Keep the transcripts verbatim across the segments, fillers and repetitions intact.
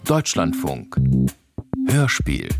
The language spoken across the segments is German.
Deutschlandfunk Hörspiel.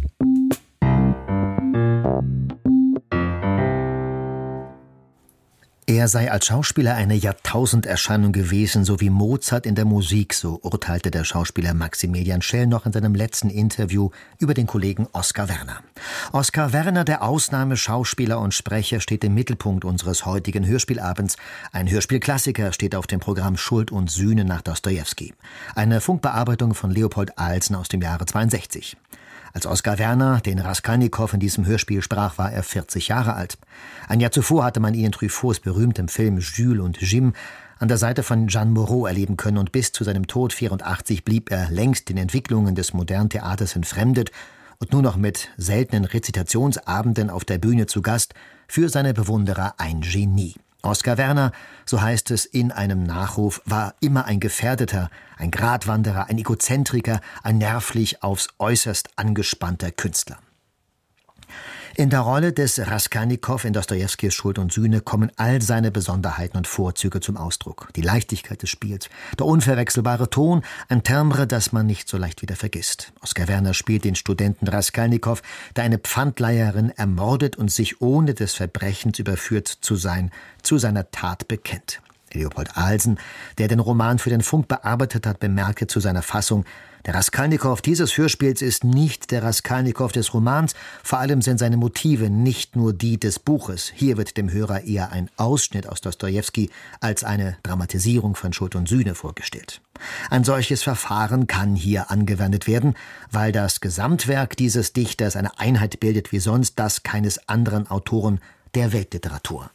Er sei als Schauspieler eine Jahrtausenderscheinung gewesen, so wie Mozart in der Musik, so urteilte der Schauspieler Maximilian Schell noch in seinem letzten Interview über den Kollegen Oskar Werner. Oskar Werner, der Ausnahmeschauspieler und Sprecher, steht im Mittelpunkt unseres heutigen Hörspielabends. Ein Hörspielklassiker steht auf dem Programm Schuld und Sühne nach Dostojewski. Eine Funkbearbeitung von Leopold Alsen aus dem Jahre zweiundsechzig. Als Oskar Werner den Raskolnikow in diesem Hörspiel sprach, war er vierzig Jahre alt. Ein Jahr zuvor hatte man ihn in Truffauts berühmtem Film Jules und Jim an der Seite von Jeanne Moreau erleben können, und bis zu seinem Tod vierundachtzig blieb er längst den Entwicklungen des modernen Theaters entfremdet und nur noch mit seltenen Rezitationsabenden auf der Bühne zu Gast, für seine Bewunderer ein Genie. Oskar Werner, so heißt es in einem Nachruf, war immer ein Gefährdeter, ein Gratwanderer, ein Egozentriker, ein nervlich aufs Äußerst angespannter Künstler. In der Rolle des Raskolnikow in Dostojewskis Schuld und Sühne kommen all seine Besonderheiten und Vorzüge zum Ausdruck. Die Leichtigkeit des Spiels, der unverwechselbare Ton, ein Timbre, das man nicht so leicht wieder vergisst. Oskar Werner spielt den Studenten Raskolnikow, der eine Pfandleiherin ermordet und sich, ohne des Verbrechens überführt zu sein, zu seiner Tat bekennt. Leopold Alsen, der den Roman für den Funk bearbeitet hat, bemerkte zu seiner Fassung: Der Raskolnikow dieses Hörspiels ist nicht der Raskolnikow des Romans, vor allem sind seine Motive nicht nur die des Buches. Hier wird dem Hörer eher ein Ausschnitt aus Dostojewski als eine Dramatisierung von Schuld und Sühne vorgestellt. Ein solches Verfahren kann hier angewendet werden, weil das Gesamtwerk dieses Dichters eine Einheit bildet wie sonst das keines anderen Autoren der Weltliteratur.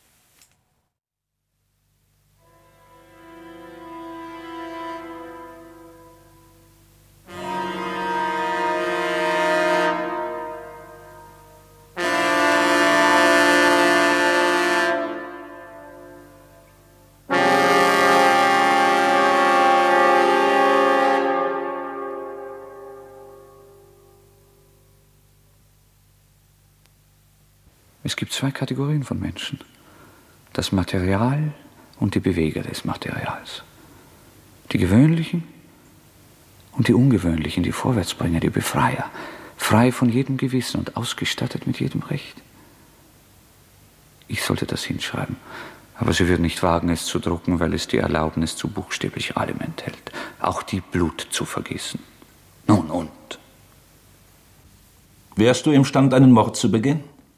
Es gibt zwei Kategorien von Menschen. Das Material und die Beweger des Materials. Die Gewöhnlichen und die Ungewöhnlichen, die Vorwärtsbringer, die Befreier. Frei von jedem Gewissen und ausgestattet mit jedem Recht. Ich sollte das hinschreiben, aber Sie würden nicht wagen, es zu drucken, weil es die Erlaubnis zu buchstäblich allem enthält. Auch die Blut zu vergießen. Nun und? Wärst du imstand, einen Mord zu begehen?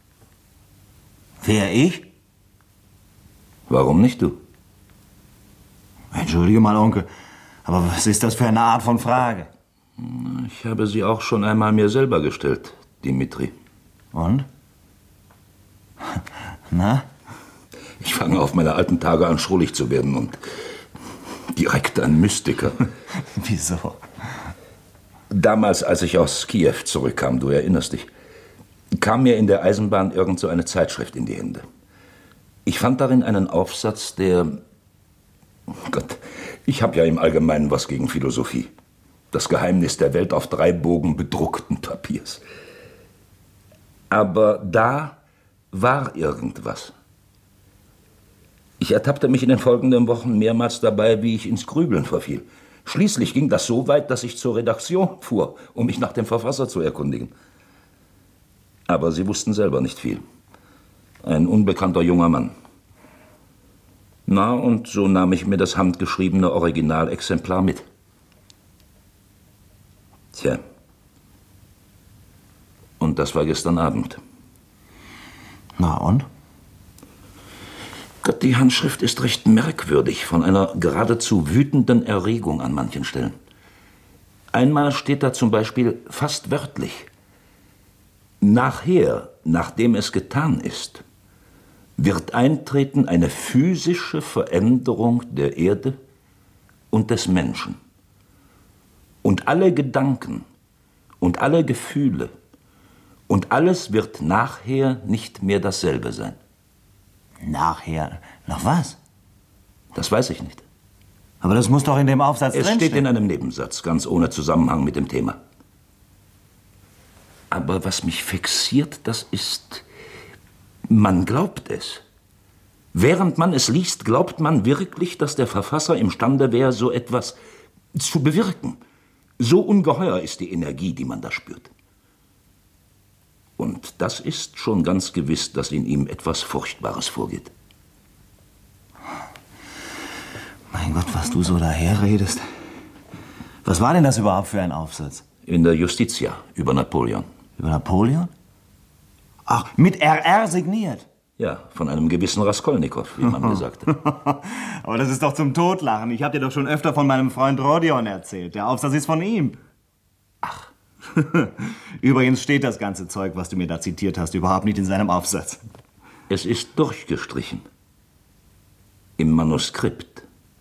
Wer, ich? Warum nicht du? Entschuldige mal, Onkel, aber was ist das für eine Art von Frage? Ich habe sie auch schon einmal mir selber gestellt, Dimitri. Und? Na? Ich fange auf meine alten Tage an, schrullig zu werden und direkt ein Mystiker. Wieso? Damals, als ich aus Kiew zurückkam, du erinnerst dich, kam mir in der Eisenbahn irgend so eine Zeitschrift in die Hände. Ich fand darin einen Aufsatz, der... Gott, ich habe ja im Allgemeinen was gegen Philosophie. Das Geheimnis der Welt auf drei Bogen bedruckten Papiers. Aber da war irgendwas. Ich ertappte mich in den folgenden Wochen mehrmals dabei, wie ich ins Grübeln verfiel. Schließlich ging das so weit, dass ich zur Redaktion fuhr, um mich nach dem Verfasser zu erkundigen. Aber sie wussten selber nicht viel. Ein unbekannter junger Mann. Na, und so nahm ich mir das handgeschriebene Originalexemplar mit. Tja. Und das war gestern Abend. Na und? Gott, die Handschrift ist recht merkwürdig, von einer geradezu wütenden Erregung an manchen Stellen. Einmal steht da zum Beispiel fast wörtlich: Nachher, nachdem es getan ist, wird eintreten eine physische Veränderung der Erde und des Menschen. Und alle Gedanken und alle Gefühle und alles wird nachher nicht mehr dasselbe sein. Nachher? Nach was? Das weiß ich nicht. Aber das muss doch in dem Aufsatz Es drinstehen. steht in einem Nebensatz, ganz ohne Zusammenhang mit dem Thema. Aber was mich fixiert, das ist, man glaubt es. Während man es liest, glaubt man wirklich, dass der Verfasser imstande wäre, so etwas zu bewirken. So ungeheuer ist die Energie, die man da spürt. Und das ist schon ganz gewiss, dass in ihm etwas Furchtbares vorgeht. Mein Gott, was du so daherredest. Was war denn das überhaupt für ein Aufsatz? In der Justitia, über Napoleon. Über Napoleon? Ach, mit R R signiert? Ja, von einem gewissen Raskolnikow, wie man gesagt hat. Aber das ist doch zum Totlachen. Ich hab dir doch schon öfter von meinem Freund Rodion erzählt. Der Aufsatz ist von ihm. Ach. Übrigens steht das ganze Zeug, was du mir da zitiert hast, überhaupt nicht in seinem Aufsatz. Es ist durchgestrichen. Im Manuskript.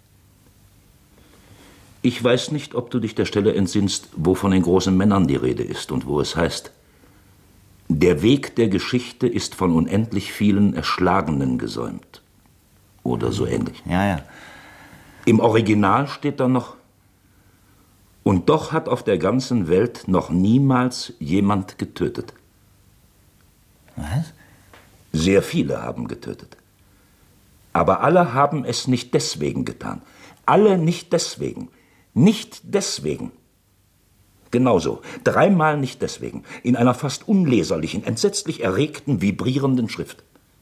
Ich weiß nicht, ob du dich der Stelle entsinnst, wo von den großen Männern die Rede ist und wo es heißt: Der Weg der Geschichte ist von unendlich vielen Erschlagenen gesäumt. Oder so ähnlich. Ja, ja. Im Original steht dann noch: Und doch hat auf der ganzen Welt noch niemals jemand getötet. Was? Sehr viele haben getötet. Aber alle haben es nicht deswegen getan. Alle nicht deswegen. Nicht deswegen. Genauso. Dreimal nicht deswegen. In einer fast unleserlichen, entsetzlich erregten, vibrierenden Schrift.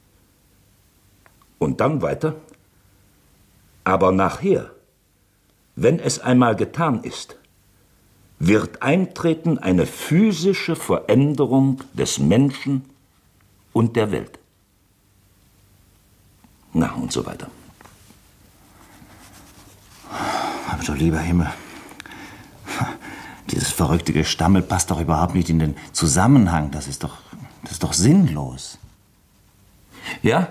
Und dann weiter. Aber nachher, wenn es einmal getan ist, wird eintreten eine physische Veränderung des Menschen und der Welt. Na, und so weiter. Aber du lieber Himmel, dieses verrückte Gestammel passt doch überhaupt nicht in den Zusammenhang. Das ist doch, das ist doch sinnlos. Ja?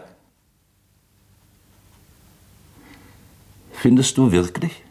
Findest du wirklich?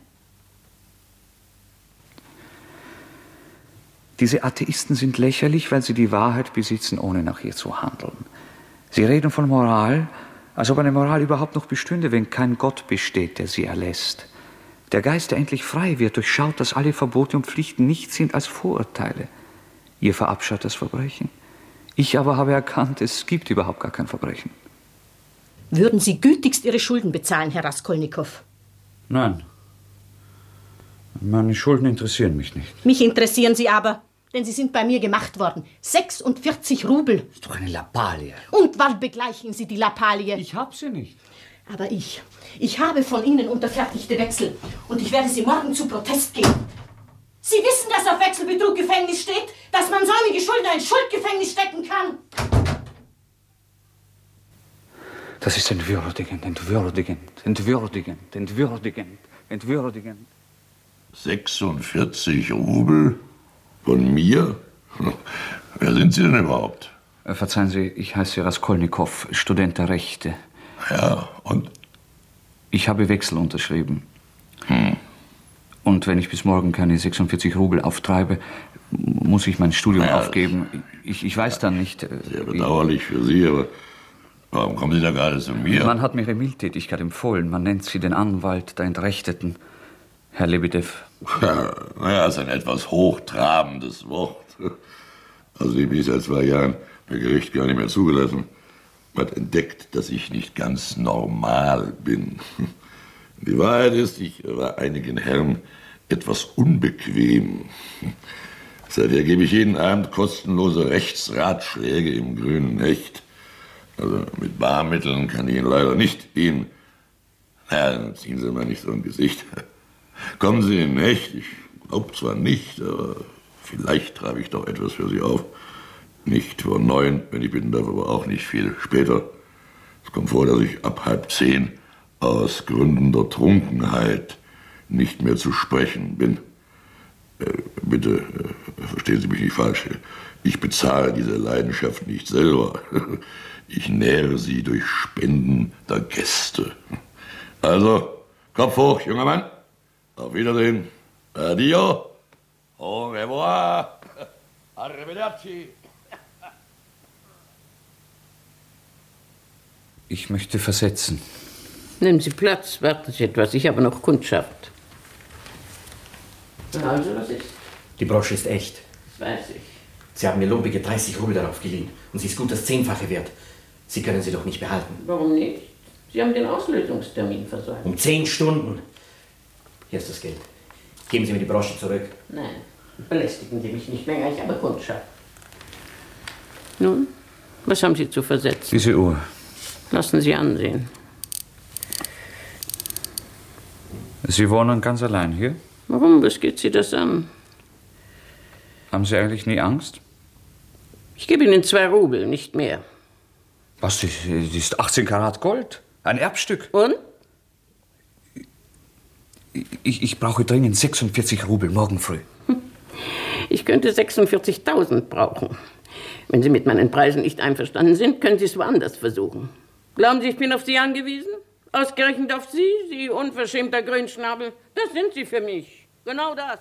Diese Atheisten sind lächerlich, weil sie die Wahrheit besitzen, ohne nach ihr zu handeln. Sie reden von Moral, als ob eine Moral überhaupt noch bestünde, wenn kein Gott besteht, der sie erlässt. Der Geist, der endlich frei wird, durchschaut, dass alle Verbote und Pflichten nichts sind als Vorurteile. Ihr verabscheut das Verbrechen. Ich aber habe erkannt, es gibt überhaupt gar kein Verbrechen. Würden Sie gütigst Ihre Schulden bezahlen, Herr Raskolnikow? Nein. Meine Schulden interessieren mich nicht. Mich interessieren sie aber, denn sie sind bei mir gemacht worden. sechsundvierzig Rubel. Das ist doch eine Lappalie. Und wann begleichen Sie die Lappalie? Ich hab sie nicht. Aber ich, ich habe von Ihnen unterfertigte Wechsel und ich werde Sie morgen zu Protest geben. Sie wissen, dass auf Wechselbetrug Gefängnis steht, dass man säumige Schuldner in Schuldgefängnis stecken kann. Das ist entwürdigend, entwürdigend, entwürdigend, entwürdigend, entwürdigend. sechsundvierzig Rubel? Von mir? Wer sind Sie denn überhaupt? Äh, verzeihen Sie, ich heiße Raskolnikow, Student der Rechte. Ja, und? Ich habe Wechsel unterschrieben. Hm. Und wenn ich bis morgen keine sechsundvierzig Rubel auftreibe, muss ich mein Studium ja, aufgeben. Ich, ich weiß dann nicht... Sehr bedauerlich für Sie, aber warum kommen Sie da gerade zu mir? Man hat mir Ihre Mildtätigkeit empfohlen. Man nennt Sie den Anwalt der Entrechteten, Herr Lebedew. Ja, naja, ist ein etwas hochtrabendes Wort. Also ich bin ich seit zwei Jahren per Gericht gar nicht mehr zugelassen. Man hat entdeckt, dass ich nicht ganz normal bin. Die Wahrheit ist, ich war einigen Herren etwas unbequem. Seither gebe ich jeden Abend kostenlose Rechtsratschläge im grünen Hecht. Also mit Barmitteln kann ich Ihnen leider nicht dienen. Na, dann ziehen Sie mal nicht so ein Gesicht. Kommen Sie in Hecht. Ich glaube zwar nicht, aber vielleicht treibe ich doch etwas für Sie auf. Nicht vor neun, wenn ich bitten darf, aber auch nicht viel später. Es kommt vor, dass ich ab halb zehn aus Gründen der Trunkenheit nicht mehr zu sprechen bin. Äh, bitte, äh, verstehen Sie mich nicht falsch. Ich bezahle diese Leidenschaft nicht selber. Ich nähre sie durch Spenden der Gäste. Also, Kopf hoch, junger Mann. Auf Wiedersehen. Adio. Au revoir. Arrivederci. Ich möchte versetzen. Nehmen Sie Platz, warten Sie etwas, ich habe noch Kundschaft. Also, was ist? Die Brosche ist echt. Das weiß ich. Sie haben mir lumpige dreißig Rubel darauf geliehen und sie ist gut das Zehnfache wert. Sie können sie doch nicht behalten. Warum nicht? Sie haben den Auslösungstermin versäumt. Um zehn Stunden. Hier ist das Geld. Geben Sie mir die Brosche zurück. Nein. Belästigen Sie mich nicht länger, ich habe Kundschaft. Nun, was haben Sie zu versetzen? Diese Uhr. Lassen Sie ansehen. Sie wohnen ganz allein hier? Warum? Was geht Sie das an? Haben Sie eigentlich nie Angst? Ich gebe Ihnen zwei Rubel, nicht mehr. Was? Das ist achtzehn Karat Gold? Ein Erbstück? Und? Ich, ich brauche dringend sechsundvierzig Rubel morgen früh. Ich könnte sechsundvierzigtausend brauchen. Wenn Sie mit meinen Preisen nicht einverstanden sind, können Sie es woanders versuchen. Glauben Sie, ich bin auf Sie angewiesen? Ausgerechnet auf Sie, Sie unverschämter Grünschnabel. Das sind Sie für mich. Genau das.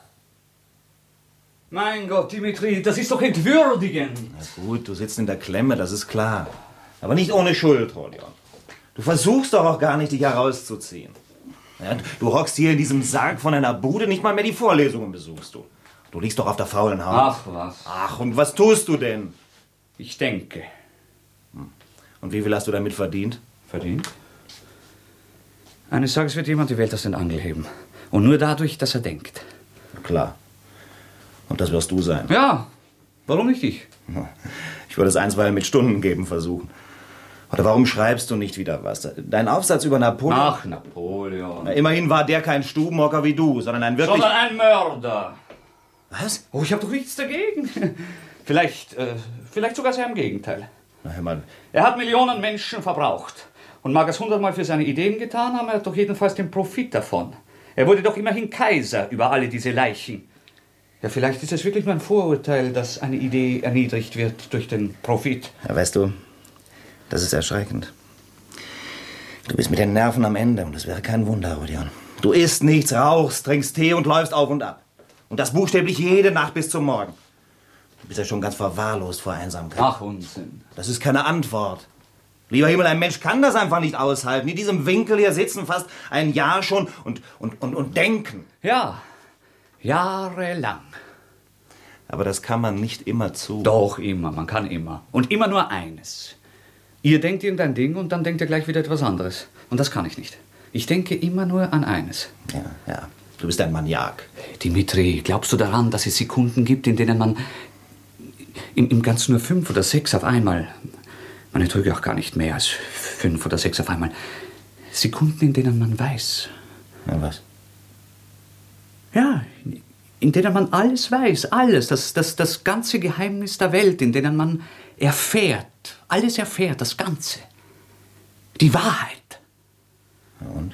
Mein Gott, Dimitri, das ist doch entwürdigend. Na gut, du sitzt in der Klemme, das ist klar. Aber nicht ohne Schuld, Rodion. Du versuchst doch auch gar nicht, dich herauszuziehen. Ja, du hockst hier in diesem Sarg von einer Bude, nicht mal mehr die Vorlesungen besuchst du. Du liegst doch auf der faulen Haut. Ach was. Ach, und was tust du denn? Ich denke. Und wie viel hast du damit verdient? Verdient? Eines Tages wird jemand die Welt aus den Angeln heben. Und nur dadurch, dass er denkt. Klar. Und das wirst du sein. Ja, warum nicht ich? Ich würde es einstweilen mit Stunden geben versuchen. Oder warum schreibst du nicht wieder was? Dein Aufsatz über Napoleon... Ach, Napoleon. Na, immerhin war der kein Stubenhocker wie du, sondern ein wirklich... Sondern ein Mörder. Was? Oh, ich habe doch nichts dagegen. Vielleicht, äh, vielleicht sogar sehr im Gegenteil. Na, hör mal. Er hat Millionen Menschen verbraucht. Und mag er es hundertmal für seine Ideen getan haben, er hat doch jedenfalls den Profit davon. Er wurde doch immerhin Kaiser über alle diese Leichen. Ja, vielleicht ist es wirklich nur ein Vorurteil, dass eine Idee erniedrigt wird durch den Profit. Ja, weißt du, das ist erschreckend. Du bist mit den Nerven am Ende und es wäre kein Wunder, Rodion. Du isst nichts, rauchst, trinkst Tee und läufst auf und ab. Und das buchstäblich jede Nacht bis zum Morgen. Du bist ja schon ganz verwahrlost vor Einsamkeit. Ach, Unsinn. Das ist keine Antwort. Lieber Himmel, ein Mensch kann das einfach nicht aushalten. In diesem Winkel hier sitzen fast ein Jahr schon und, und, und, und denken. Ja, jahrelang. Aber das kann man nicht immer zu. Doch, immer, man kann immer. Und immer nur eines. Ihr denkt irgendein Ding und dann denkt ihr gleich wieder etwas anderes. Und das kann ich nicht. Ich denke immer nur an eines. Ja, ja. Du bist ein Maniak. Dimitri, glaubst du daran, dass es Sekunden gibt, in denen man im, im Ganzen nur fünf oder sechs auf einmal, man trüge auch gar nicht mehr als fünf oder sechs auf einmal, Sekunden, in denen man weiß. Na was? Ja, in denen man alles weiß, alles, das, das, das ganze Geheimnis der Welt, in denen man erfährt, alles erfährt, das Ganze. Die Wahrheit. Und?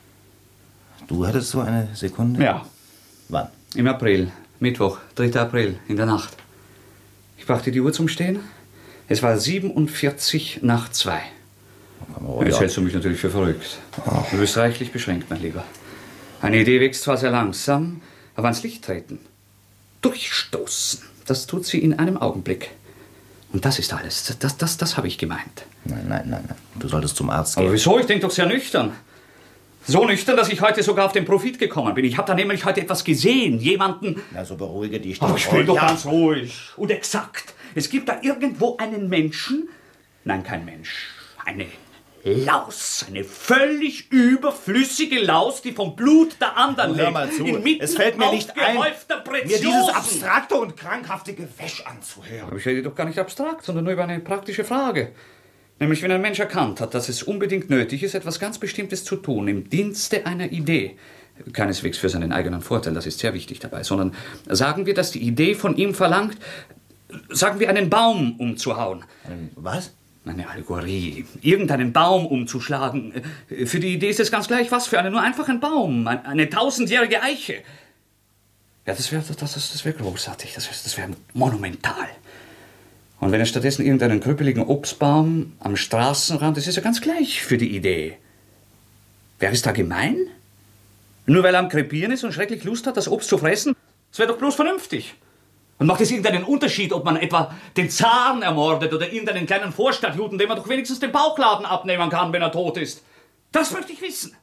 Du hattest so eine Sekunde? Ja. Wann? Im April, Mittwoch, dritter April, in der Nacht. Ich brachte die Uhr zum Stehen. Es war siebenundvierzig nach zwei. Oh, Jetzt ja. hältst du mich natürlich für verrückt. Du bist reichlich beschränkt, mein Lieber. Eine Idee wächst zwar sehr langsam, aber ans Licht treten, durchstoßen, das tut sie in einem Augenblick. Und das ist alles. Das, das, das habe ich gemeint. Nein, nein, nein, nein. Du solltest zum Arzt gehen. Aber wieso? Ich denke doch sehr nüchtern. So nüchtern, dass ich heute sogar auf den Profit gekommen bin. Ich habe da nämlich heute etwas gesehen. Jemanden... Na, so beruhige dich. Aber ich bin doch ja. ganz ruhig und exakt. Es gibt da irgendwo einen Menschen... Nein, kein Mensch. Eine Laus. Eine völlig überflüssige Laus, die vom Blut der anderen Hör mal lebt. zu. Inmitten Es fällt mir nicht ein, aufgehäufter mir Preziosen. dieses abstrakte und krankhafte Gewäsch anzuhören. Aber ich rede doch gar nicht abstrakt, sondern nur über eine praktische Frage. Nämlich, wenn ein Mensch erkannt hat, dass es unbedingt nötig ist, etwas ganz Bestimmtes zu tun, im Dienste einer Idee. Keineswegs für seinen eigenen Vorteil, das ist sehr wichtig dabei, sondern sagen wir, dass die Idee von ihm verlangt, sagen wir, einen Baum umzuhauen. Was? Eine Allegorie. Irgendeinen Baum umzuschlagen. Für die Idee ist es ganz gleich, was für einen, nur einfach ein Baum, eine tausendjährige Eiche. Ja, das wäre das, das, das wär großartig, das wäre das wär monumental. Und wenn es stattdessen irgendeinen krüppeligen Obstbaum am Straßenrand, das ist ja ganz gleich für die Idee. Wer ist da gemein? Nur weil er am Krepieren ist und schrecklich Lust hat, das Obst zu fressen? Das wäre doch bloß vernünftig. Und macht es irgendeinen Unterschied, ob man etwa den Zaren ermordet oder irgendeinen kleinen Vorstadtjuden, dem man doch wenigstens den Bauchladen abnehmen kann, wenn er tot ist? Das möchte ich wissen.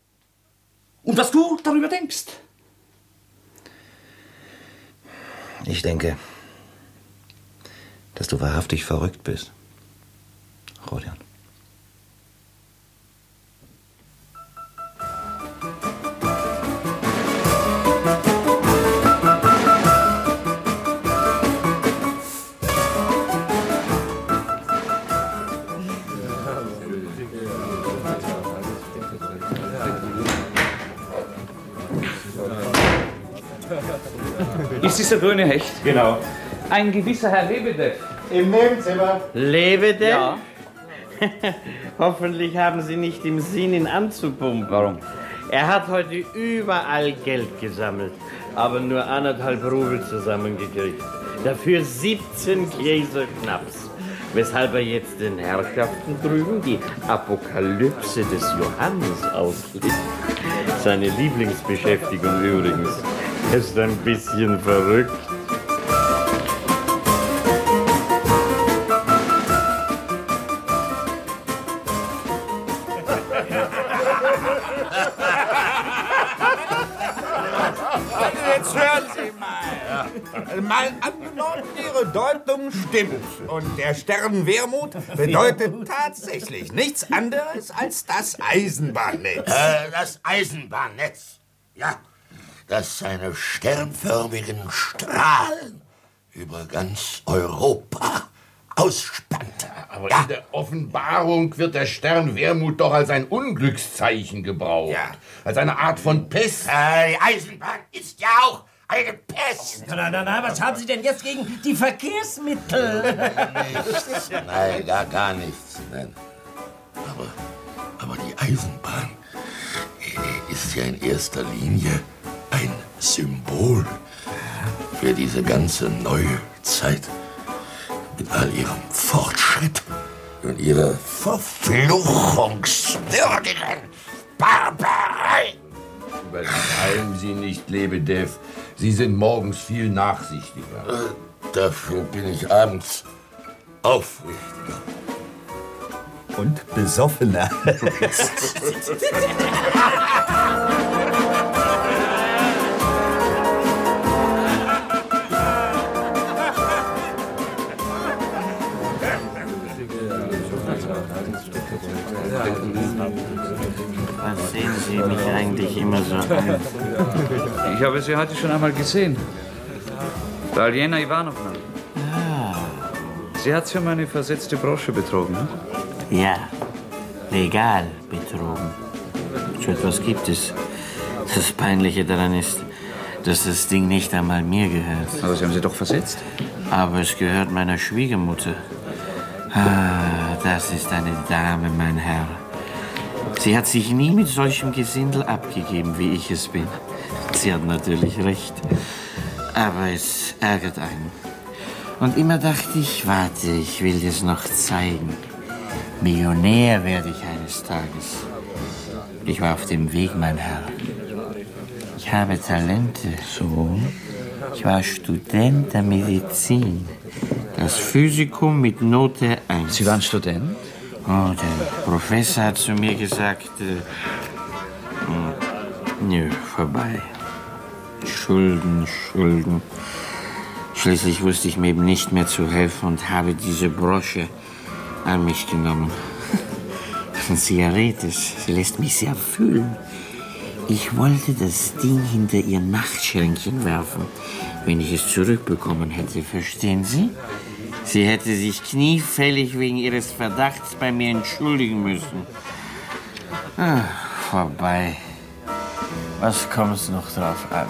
Und was du darüber denkst. Ich denke, dass du wahrhaftig verrückt bist, Rodion. Ist dieser grüne Hecht? Genau. Ein gewisser Herr Lebedev. Im Nebenzimmer. Lebedev? Ja. Hoffentlich haben Sie nicht im Sinn, ihn anzupumpen. Warum? Er hat heute überall Geld gesammelt, aber nur anderthalb Rubel zusammengekriegt. Dafür siebzehn Gläser Schnaps. Weshalb er jetzt den Herrschaften drüben die Apokalypse des Johannes auslegt. Seine Lieblingsbeschäftigung übrigens. Er ist ein bisschen verrückt. Jetzt hören Sie mal. Mal angenommen, Ihre Deutung stimmt. Und der Stern Wermut bedeutet tatsächlich nichts anderes als das Eisenbahnnetz. Äh, das Eisenbahnnetz. Ja, das seine sternförmigen Strahlen über ganz Europa ausspannte. Aber ja. in der Offenbarung wird der Stern Wermut doch als ein Unglückszeichen gebraucht. Ja. Als eine Art von Pest. Äh, die Eisenbahn ist ja auch eine Pest. Na, na, na, was haben Sie denn jetzt gegen die Verkehrsmittel? Nichts. Nein, gar, gar nichts. Nein. Aber, aber die Eisenbahn ist ja in erster Linie ein Symbol für diese ganze neue Zeit. Mit all ihrem Fortschritt und ihrer verfluchungswürdigen Barbarei. Übertreiben Sie nicht, Lebedev. Sie sind morgens viel nachsichtiger. Äh, dafür bin ich abends aufrichtiger. Und besoffener. Was sehen Sie mich eigentlich immer so an? Ich habe Sie heute schon einmal gesehen. Bei Aljena Ivanovna. Ah. Sie hat sich um eine versetzte Brosche betrogen, ne? Ja, legal betrogen. So etwas gibt es. Das Peinliche daran ist, dass das Ding nicht einmal mir gehört. Aber Sie haben sie doch versetzt. Aber es gehört meiner Schwiegermutter. Ah, das ist eine Dame, mein Herr. Sie hat sich nie mit solchem Gesindel abgegeben, wie ich es bin. Sie hat natürlich recht. Aber es ärgert einen. Und immer dachte ich, warte, ich will es noch zeigen. Millionär werde ich eines Tages. Ich war auf dem Weg, mein Herr. Ich habe Talente. So? Ich war Student der Medizin. Das Physikum mit Note eins. Sie waren Student? Oh, der Professor hat zu mir gesagt, äh, nö, vorbei. Schulden, Schulden. Schließlich wusste ich mir eben nicht mehr zu helfen und habe diese Brosche an mich genommen. Und sie errät es. Sie lässt mich sehr fühlen. Ich wollte das Ding hinter ihr Nachtschränkchen werfen, wenn ich es zurückbekommen hätte. Verstehen Sie? Sie hätte sich kniefällig wegen ihres Verdachts bei mir entschuldigen müssen. Ah, vorbei. Was kommt's noch drauf an?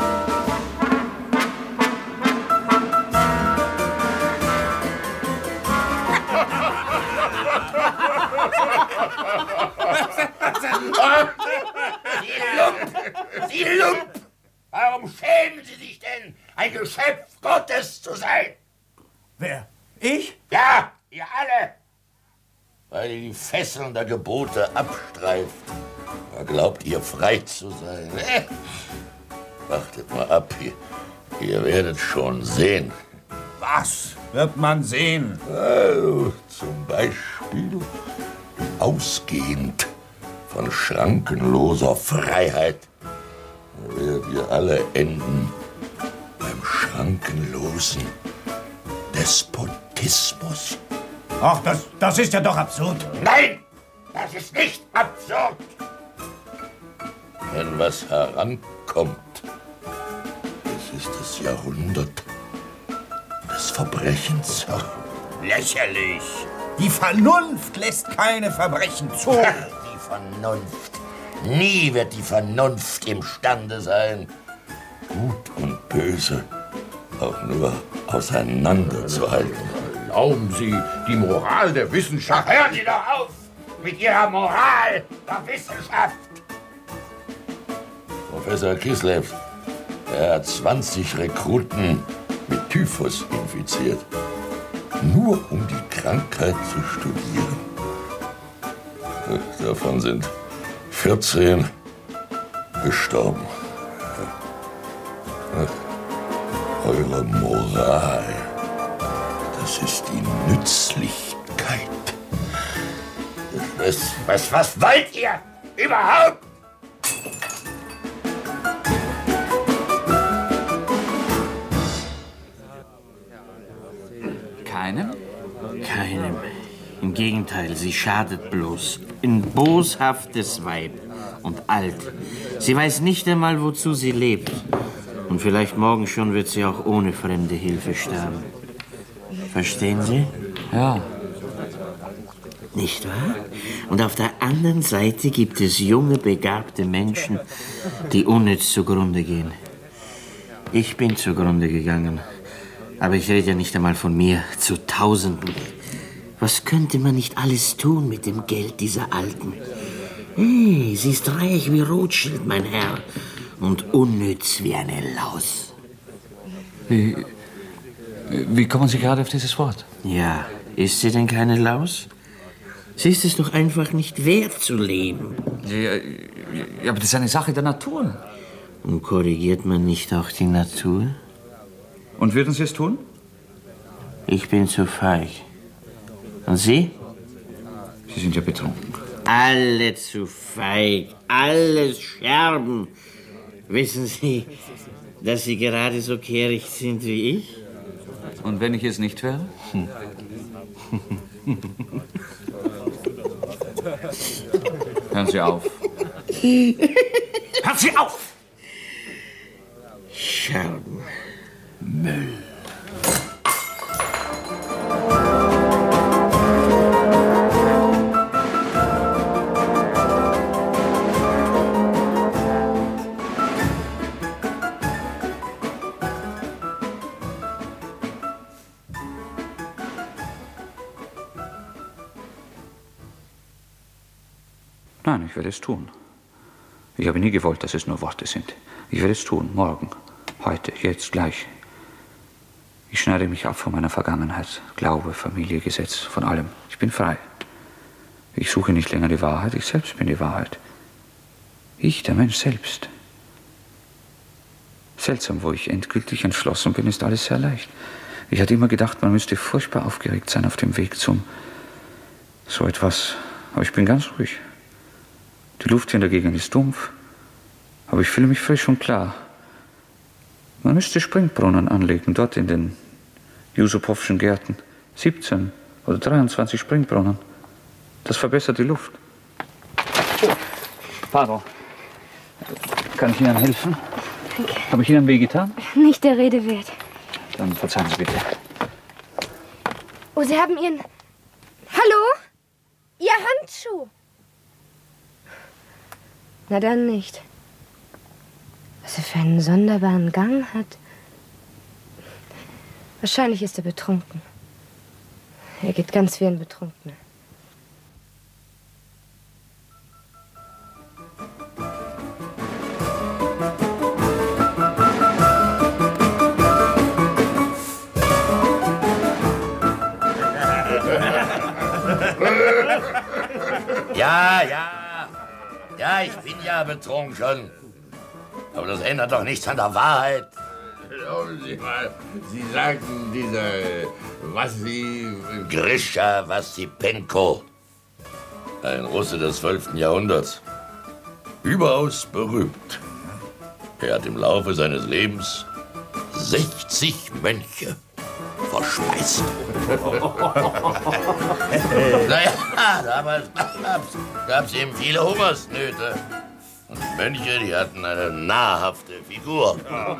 Sie Lump! Sie Lump! Warum schämen Sie sich denn, ein Geschöpf Gottes zu sein? Wer? Ich? Ja, ihr alle! Weil ihr die Fesseln der Gebote abstreift. Da glaubt ihr, frei zu sein. Ne? Wartet mal ab, ihr, ihr werdet schon sehen. Was wird man sehen? Also, zum Beispiel ausgehend von schrankenloser Freiheit werdet ihr alle enden beim schrankenlosen Despotismus. Ach, das, das ist ja doch absurd. Nein, das ist nicht absurd. Wenn was herankommt, es ist das Jahrhundert des Verbrechens. Lächerlich. Die Vernunft lässt keine Verbrechen zu. Die Vernunft. Nie wird die Vernunft imstande sein, Gut und Böse auch nur auseinanderzuhalten. Glauben Sie, die Moral der Wissenschaft... Ach, hören Sie doch auf mit Ihrer Moral der Wissenschaft! Professor Kislev, er hat zwanzig Rekruten mit Typhus infiziert. Nur um die Krankheit zu studieren. Davon sind vierzehn gestorben. Eure Moral, das ist die Nützlichkeit. Was, was, was wollt ihr überhaupt? Keinem? Keinem. Im Gegenteil, sie schadet bloß. Ein boshaftes Weib. Und alt. Sie weiß nicht einmal, wozu sie lebt. Und vielleicht morgen schon wird sie auch ohne fremde Hilfe sterben. Verstehen Sie? Ja. Nicht wahr? Und auf der anderen Seite gibt es junge, begabte Menschen, die unnütz zugrunde gehen. Ich bin zugrunde gegangen. Aber ich rede ja nicht einmal von mir, zu Tausenden. Was könnte man nicht alles tun mit dem Geld dieser Alten? Hey, sie ist reich wie Rothschild, mein Herr. Und unnütz wie eine Laus. Wie, wie kommen Sie gerade auf dieses Wort? Ja, ist sie denn keine Laus? Sie ist es doch einfach nicht wert zu leben. Ja, ja, aber das ist eine Sache der Natur. Und korrigiert man nicht auch die Natur? Und würden Sie es tun? Ich bin zu feig. Und Sie? Sie sind ja betrunken. Alle zu feig, alles Scherben. Wissen Sie, dass Sie gerade so kehricht sind wie ich? Und wenn ich es nicht wäre? Hm. Hören Sie auf. Hören Sie auf! Scherben. Müll. Nein, ich werde es tun. Ich habe nie gewollt, dass es nur Worte sind. Ich werde es tun, morgen, heute, jetzt, gleich. Ich schneide mich ab von meiner Vergangenheit, Glaube, Familie, Gesetz, von allem. Ich bin frei. Ich suche nicht länger die Wahrheit, ich selbst bin die Wahrheit. Ich, der Mensch selbst. Seltsam, wo ich endgültig entschlossen bin, ist alles sehr leicht. Ich hatte immer gedacht, man müsste furchtbar aufgeregt sein auf dem Weg zum so etwas. Aber ich bin ganz ruhig. Die Luft hier in der Gegend ist dumpf, aber ich fühle mich frisch und klar. Man müsste Springbrunnen anlegen, dort in den Jusupowschen Gärten. siebzehn oder dreiundzwanzig Springbrunnen. Das verbessert die Luft. Oh, pardon. Kann ich Ihnen helfen? Danke. Habe ich Ihnen weh getan? Nicht der Rede wert. Dann verzeihen Sie bitte. Oh, Sie haben Ihren... Hallo? Ihr Handschuh. Na dann nicht. Was er für einen sonderbaren Gang hat. Wahrscheinlich ist er betrunken. Er geht ganz wie ein Betrunkener. Ja, ja. Ja, ich bin ja betrunken. Aber das ändert doch nichts an der Wahrheit. Hören Sie mal, Sie sagten dieser, was Sie... Grisha Wassipenko. Ein Russe des zwölften Jahrhunderts. Überaus berühmt. Er hat im Laufe seines Lebens sechzig Mönche verspeist. Naja, damals gab es eben viele Hungersnöte. Und die Mönche, die hatten eine nahrhafte Figur.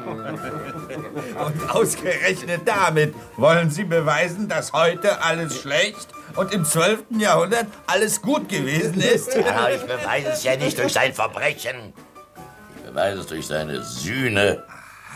Und ausgerechnet damit wollen Sie beweisen, dass heute alles schlecht und im zwölften Jahrhundert alles gut gewesen ist? Ja, ich beweise es ja nicht durch sein Verbrechen. Ich beweise es durch seine Sühne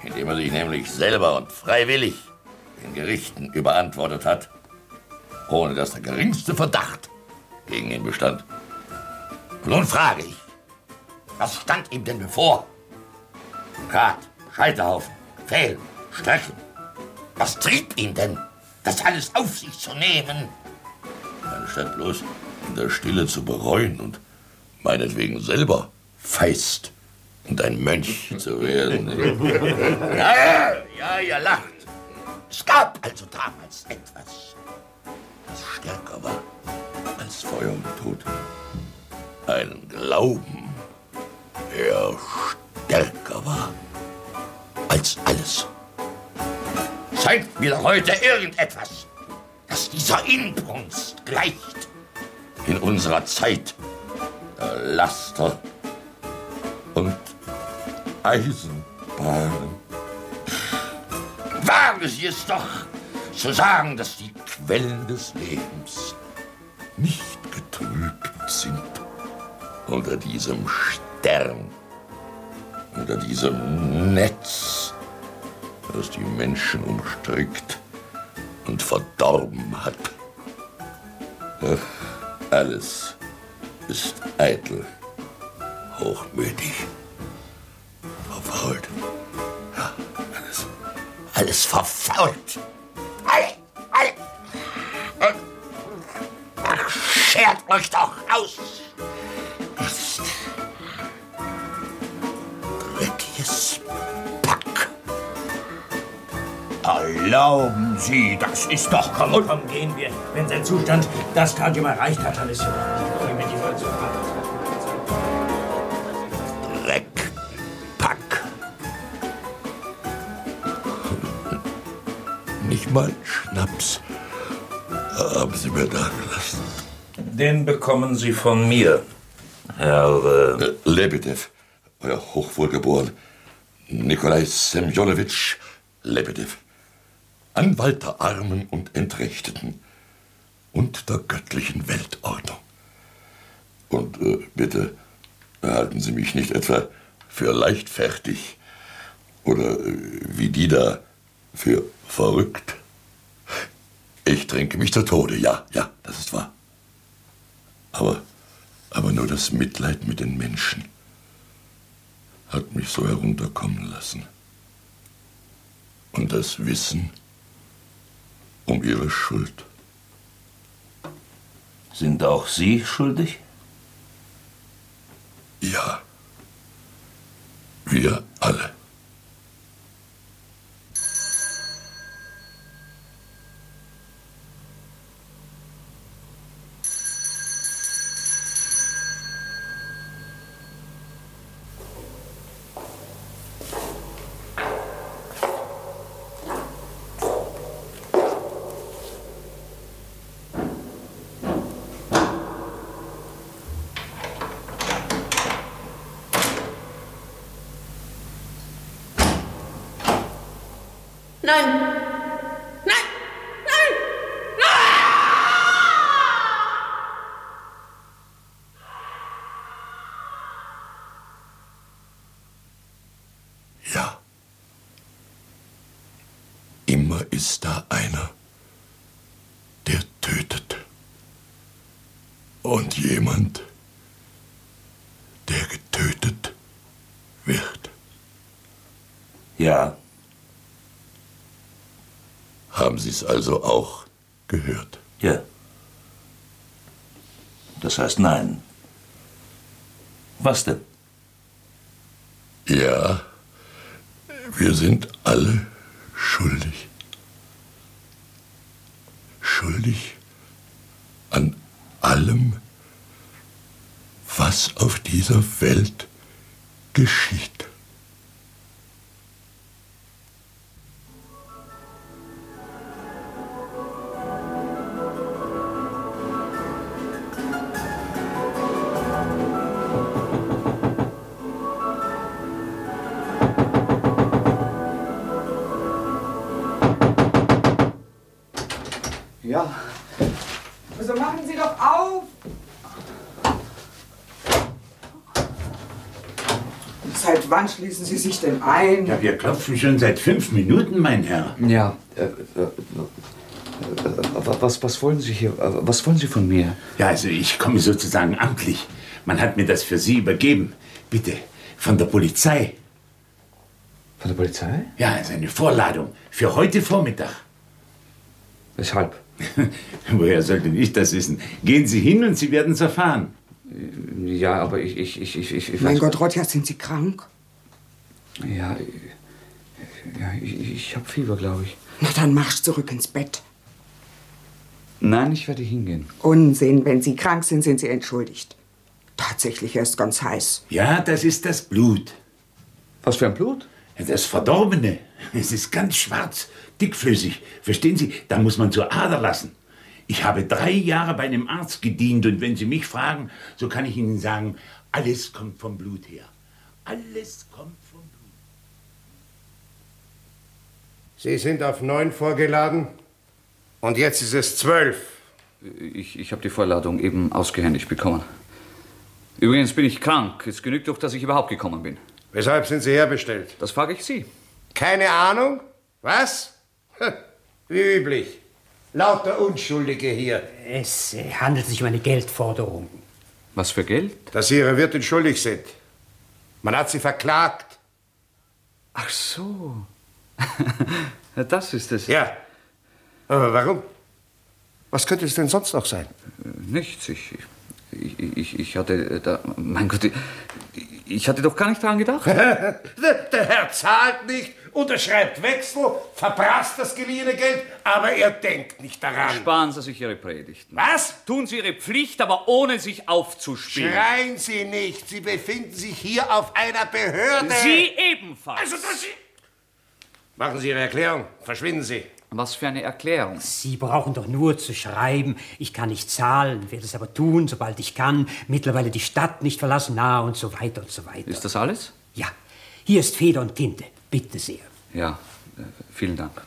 indem er sich nämlich selber und freiwillig den Gerichten überantwortet hat, ohne dass der geringste Verdacht gegen ihn bestand. Und nun frage ich, was stand ihm denn bevor? Rat, Scheiterhaufen, Pfählen, Strechen. Was trieb ihn denn, das alles auf sich zu nehmen? Anstatt bloß in der Stille zu bereuen und meinetwegen selber feist und ein Mönch zu werden. Ja, ja, ja, ihr lacht. Es gab also damals etwas, das stärker war als Feuer und Tod. Einen Glauben, der stärker war als alles. Zeigt mir doch heute irgendetwas, das dieser Inbrunst gleicht. In unserer Zeit der Laster und Eisenbahnen. Wagen Sie es doch, zu sagen, dass die Quellen des Lebens nicht getrübt sind unter diesem Stern, unter diesem Netz, das die Menschen umstrickt und verdorben hat. Ach, alles ist eitel, hochmütig, verfault. Ja, alles, alles verfault. Alle, alle. Und, ach, schert euch doch aus. Das ist dreckiges Pack. Erlauben Sie, das ist doch... Komm, komm, gehen wir. Wenn sein Zustand das Stadium erreicht hat, dann ist ja... Dreckpack. Nicht mal Schnaps haben Sie mir da gelassen. Den bekommen Sie von mir, Herr... Äh Lebedew, euer Hochwohlgeboren. Nikolai Semjonowitsch Lebedew. Anwalt der Armen und Entrechteten und der göttlichen Weltordnung. Und äh, bitte halten Sie mich nicht etwa für leichtfertig oder äh, wie die da für verrückt. Ich trinke mich zu Tode, ja, ja, das ist wahr. Aber, aber nur das Mitleid mit den Menschen hat mich so herunterkommen lassen. Und das Wissen um ihre Schuld. Sind auch Sie schuldig? Ja. Wir alle. Nein! Nein! Nein! Ja. Immer ist da einer, der tötet. Und jemand, der getötet wird. Ja. Haben Sie es also auch gehört? Ja. Das heißt nein. Was denn? Ja, wir sind alle schuldig. Schuldig an allem, was auf dieser Welt geschieht. Ja. Also machen Sie doch auf! Seit wann schließen Sie sich denn ein? Ja, wir klopfen schon seit fünf Minuten, mein Herr. Ja, äh, äh, was, was wollen Sie hier, was wollen Sie von mir? Ja, also ich komme sozusagen amtlich. Man hat mir das für Sie übergeben. Bitte, von der Polizei. Von der Polizei? Ja, also eine Vorladung für heute Vormittag. Weshalb? Woher sollte ich das wissen? Gehen Sie hin und Sie werden es erfahren. Ja, aber ich... ich, ich, ich, ich Mein weiß- Gott, Rodja, sind Sie krank? Ja, ja ich, ich habe Fieber, glaube ich. Na, dann marsch zurück ins Bett. Nein, ich werde hingehen. Unsinn, wenn Sie krank sind, sind Sie entschuldigt. Tatsächlich, er ist ganz heiß. Ja, das ist das Blut. Was für ein Blut? Das Verdorbene. Es ist ganz schwarz, dickflüssig. Verstehen Sie, da muss man zur Ader lassen. Ich habe drei Jahre bei einem Arzt gedient und wenn Sie mich fragen, so kann ich Ihnen sagen, alles kommt vom Blut her. Alles kommt vom Blut. Sie sind auf neun vorgeladen und jetzt ist es zwölf. Ich, ich habe die Vorladung eben ausgehändigt bekommen. Übrigens bin ich krank. Es genügt doch, dass ich überhaupt gekommen bin. Weshalb sind Sie herbestellt? Das frage ich Sie. Keine Ahnung? Was? Wie üblich. Lauter Unschuldige hier. Es äh, handelt sich um eine Geldforderung. Was für Geld? Dass Sie Ihrer Wirtin schuldig sind. Man hat Sie verklagt. Ach so. Das ist es. Ja. Aber warum? Was könnte es denn sonst noch sein? Nichts. Ich, ich, ich, ich hatte da... Mein Gott, ich, ich hatte doch gar nicht daran gedacht. der, der Herr zahlt nicht, unterschreibt Wechsel, verprasst das geliehene Geld, aber er denkt nicht daran. Sparen Sie sich Ihre Predigten. Was? Tun Sie Ihre Pflicht, aber ohne sich aufzuspielen. Schreien Sie nicht, Sie befinden sich hier auf einer Behörde. Sie ebenfalls. Also, dass Sie... Machen Sie Ihre Erklärung, verschwinden Sie. Was für eine Erklärung? Sie brauchen doch nur zu schreiben, ich kann nicht zahlen, werde es aber tun, sobald ich kann, mittlerweile die Stadt nicht verlassen, na und so weiter und so weiter. Ist das alles? Ja, hier ist Feder und Tinte, bitte sehr. Ja, äh, vielen Dank.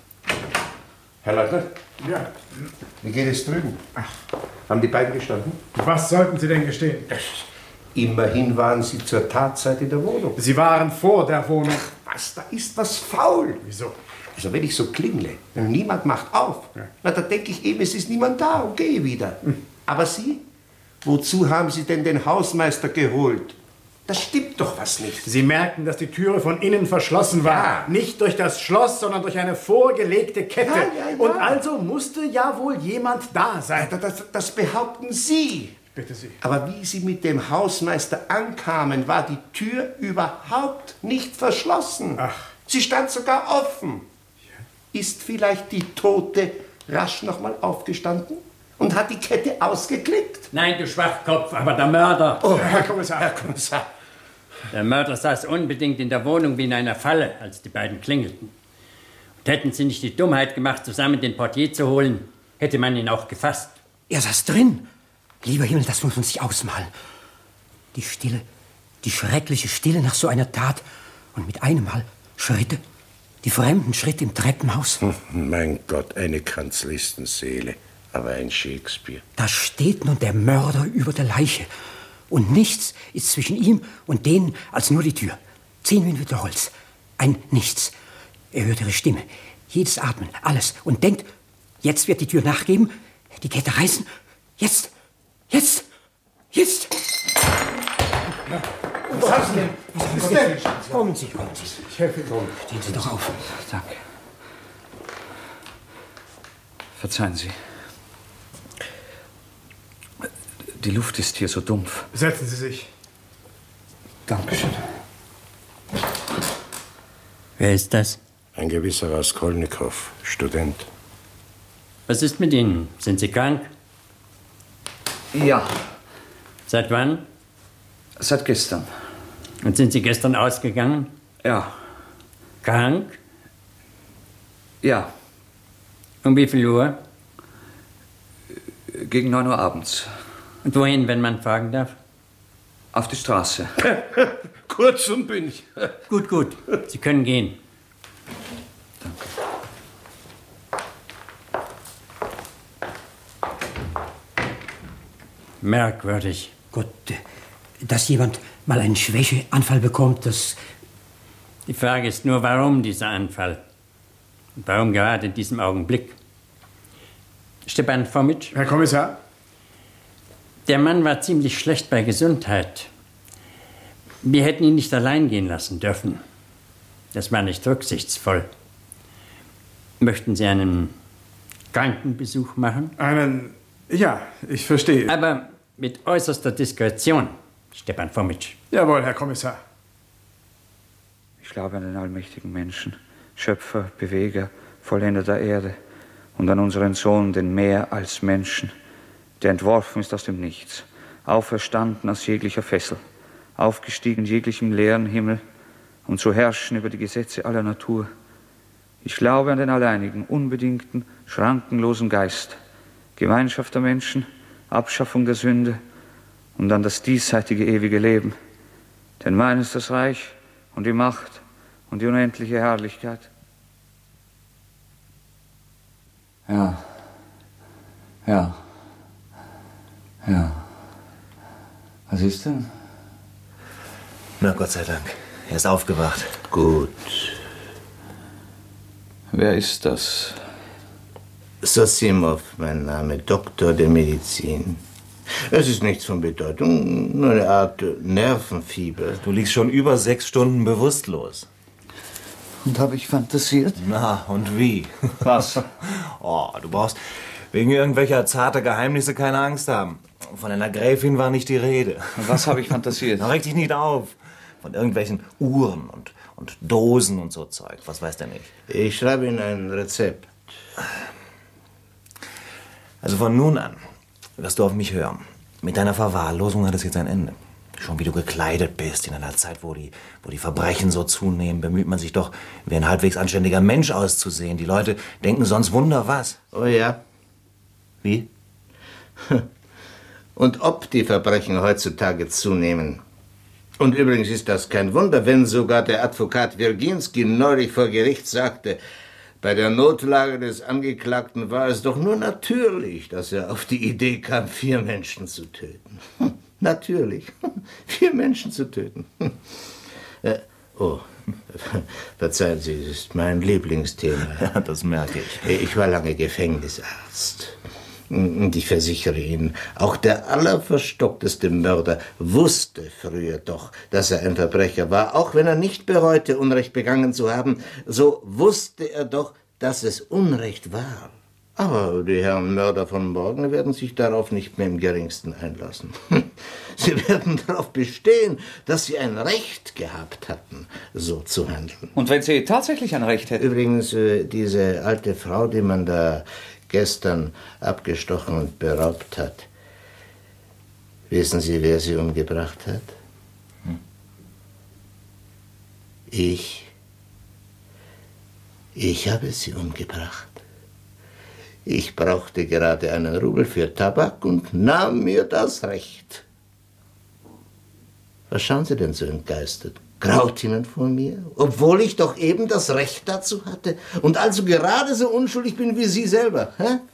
Herr Leutnant? Ja. Wie geht es drüben? Ach. Haben die beiden gestanden? Was sollten Sie denn gestehen? Immerhin waren Sie zur Tatzeit in der Wohnung. Sie waren vor der Wohnung. Ach, was, da ist was faul. Wieso? Also wenn ich so klingle und niemand macht auf, ja. na, dann denke ich eben, es ist niemand da und gehe wieder. Hm. Aber Sie, wozu haben Sie denn den Hausmeister geholt? Das stimmt doch was nicht. Sie merkten, dass die Türe von innen verschlossen war. Ja. Nicht durch das Schloss, sondern durch eine vorgelegte Kette. Ja, ja, ja. Und also musste ja wohl jemand da sein. Das, das, das behaupten Sie. Bitte Sie. Aber wie Sie mit dem Hausmeister ankamen, war die Tür überhaupt nicht verschlossen. Ach. Sie stand sogar offen. Ja. Ist vielleicht die Tote rasch noch mal aufgestanden und hat die Kette ausgeklickt? Nein, du Schwachkopf, aber der Mörder. Oh, Herr Kommissar. Herr Kommissar. Der Mörder saß unbedingt in der Wohnung wie in einer Falle, als die beiden klingelten. Und hätten sie nicht die Dummheit gemacht, zusammen den Portier zu holen, hätte man ihn auch gefasst. Er saß drin. Lieber Himmel, das muss man sich ausmalen. Die Stille, die schreckliche Stille nach so einer Tat. Und mit einem Mal Schritte, die fremden Schritte im Treppenhaus. Hm, mein Gott, eine Kanzlistenseele, aber ein Shakespeare. Da steht nun der Mörder über der Leiche. Und nichts ist zwischen ihm und denen als nur die Tür. Zehn Minuten Holz. Ein Nichts. Er hört ihre Stimme, jedes Atmen, alles. Und denkt, jetzt wird die Tür nachgeben, die Kette reißen. Jetzt, jetzt, jetzt. Was hast du denn? Was ist denn? Kommen Sie, kommen Sie. Ich helfe Ihnen. Stehen Sie doch auf. Danke. Verzeihen Sie. Die Luft ist hier so dumpf. Setzen Sie sich. Dankeschön. Wer ist das? Ein gewisser Raskolnikow, Student. Was ist mit Ihnen? Sind Sie krank? Ja. Seit wann? Seit gestern. Und sind Sie gestern ausgegangen? Ja. Krank? Ja. Um wie viel Uhr? Gegen neun Uhr abends. Und wohin, wenn man fragen darf? Auf die Straße. Kurz und bündig. Gut, gut. Sie können gehen. Danke. Merkwürdig. Gott, dass jemand mal einen Schwächeanfall bekommt, das... Die Frage ist nur, warum dieser Anfall? Und warum gerade in diesem Augenblick? Stepan Fomitsch? Herr Kommissar? Der Mann war ziemlich schlecht bei Gesundheit. Wir hätten ihn nicht allein gehen lassen dürfen. Das war nicht rücksichtsvoll. Möchten Sie einen Krankenbesuch machen? Einen... Ja, ich verstehe. Aber mit äußerster Diskretion, Stepan Fomitsch. Jawohl, Herr Kommissar. Ich glaube an den allmächtigen Menschen, Schöpfer, Beweger, Vollender der Erde und an unseren Sohn, den mehr als Menschen, der entworfen ist aus dem Nichts, auferstanden aus jeglicher Fessel, aufgestiegen in jeglichem leeren Himmel, um zu herrschen über die Gesetze aller Natur. Ich glaube an den alleinigen, unbedingten, schrankenlosen Geist, Gemeinschaft der Menschen, Abschaffung der Sünde und an das diesseitige ewige Leben. Denn mein ist das Reich und die Macht und die unendliche Herrlichkeit. Ja, ja, ja. Was ist denn? Na, Gott sei Dank. Er ist aufgewacht. Gut. Wer ist das? Sosimov, mein Name, Doktor der Medizin. Es ist nichts von Bedeutung, nur eine Art Nervenfieber. Du liegst schon über sechs Stunden bewusstlos. Und habe ich fantasiert? Na, und wie? Was? Oh, du brauchst wegen irgendwelcher zarter Geheimnisse keine Angst haben. Von einer Gräfin war nicht die Rede. Was habe ich fantasiert? Na, reg dich nicht auf. Von irgendwelchen Uhren und, und Dosen und so Zeug. Was weiß der nicht? Ich schreibe Ihnen ein Rezept. Also von nun an wirst du auf mich hören. Mit deiner Verwahrlosung hat es jetzt ein Ende. Schon wie du gekleidet bist, in einer Zeit, wo die, wo die Verbrechen so zunehmen, bemüht man sich doch, wie ein halbwegs anständiger Mensch auszusehen. Die Leute denken sonst Wunder was. Oh ja. Wie? Und ob die Verbrechen heutzutage zunehmen. Und übrigens ist das kein Wunder, wenn sogar der Advokat Wirginski neulich vor Gericht sagte, bei der Notlage des Angeklagten war es doch nur natürlich, dass er auf die Idee kam, vier Menschen zu töten. Natürlich. Vier Menschen zu töten. Äh, oh, verzeihen Sie, das ist mein Lieblingsthema. Ja, das merke ich. Ich war lange Gefängnisarzt. Und ich versichere Ihnen, auch der allerverstockteste Mörder wusste früher doch, dass er ein Verbrecher war. Auch wenn er nicht bereute, Unrecht begangen zu haben, so wusste er doch, dass es Unrecht war. Aber die Herren Mörder von morgen werden sich darauf nicht mehr im geringsten einlassen. Sie werden darauf bestehen, dass sie ein Recht gehabt hatten, so zu handeln. Und wenn sie tatsächlich ein Recht hätten? Übrigens, äh, diese alte Frau, die man da gestern abgestochen und beraubt hat. Wissen Sie, wer sie umgebracht hat? Hm. Ich. Ich habe sie umgebracht. Ich brauchte gerade einen Rubel für Tabak und nahm mir das Recht. Was schauen Sie denn so entgeistert? Graut Ihnen vor mir? Obwohl ich doch eben das Recht dazu hatte und also gerade so unschuldig bin wie Sie selber.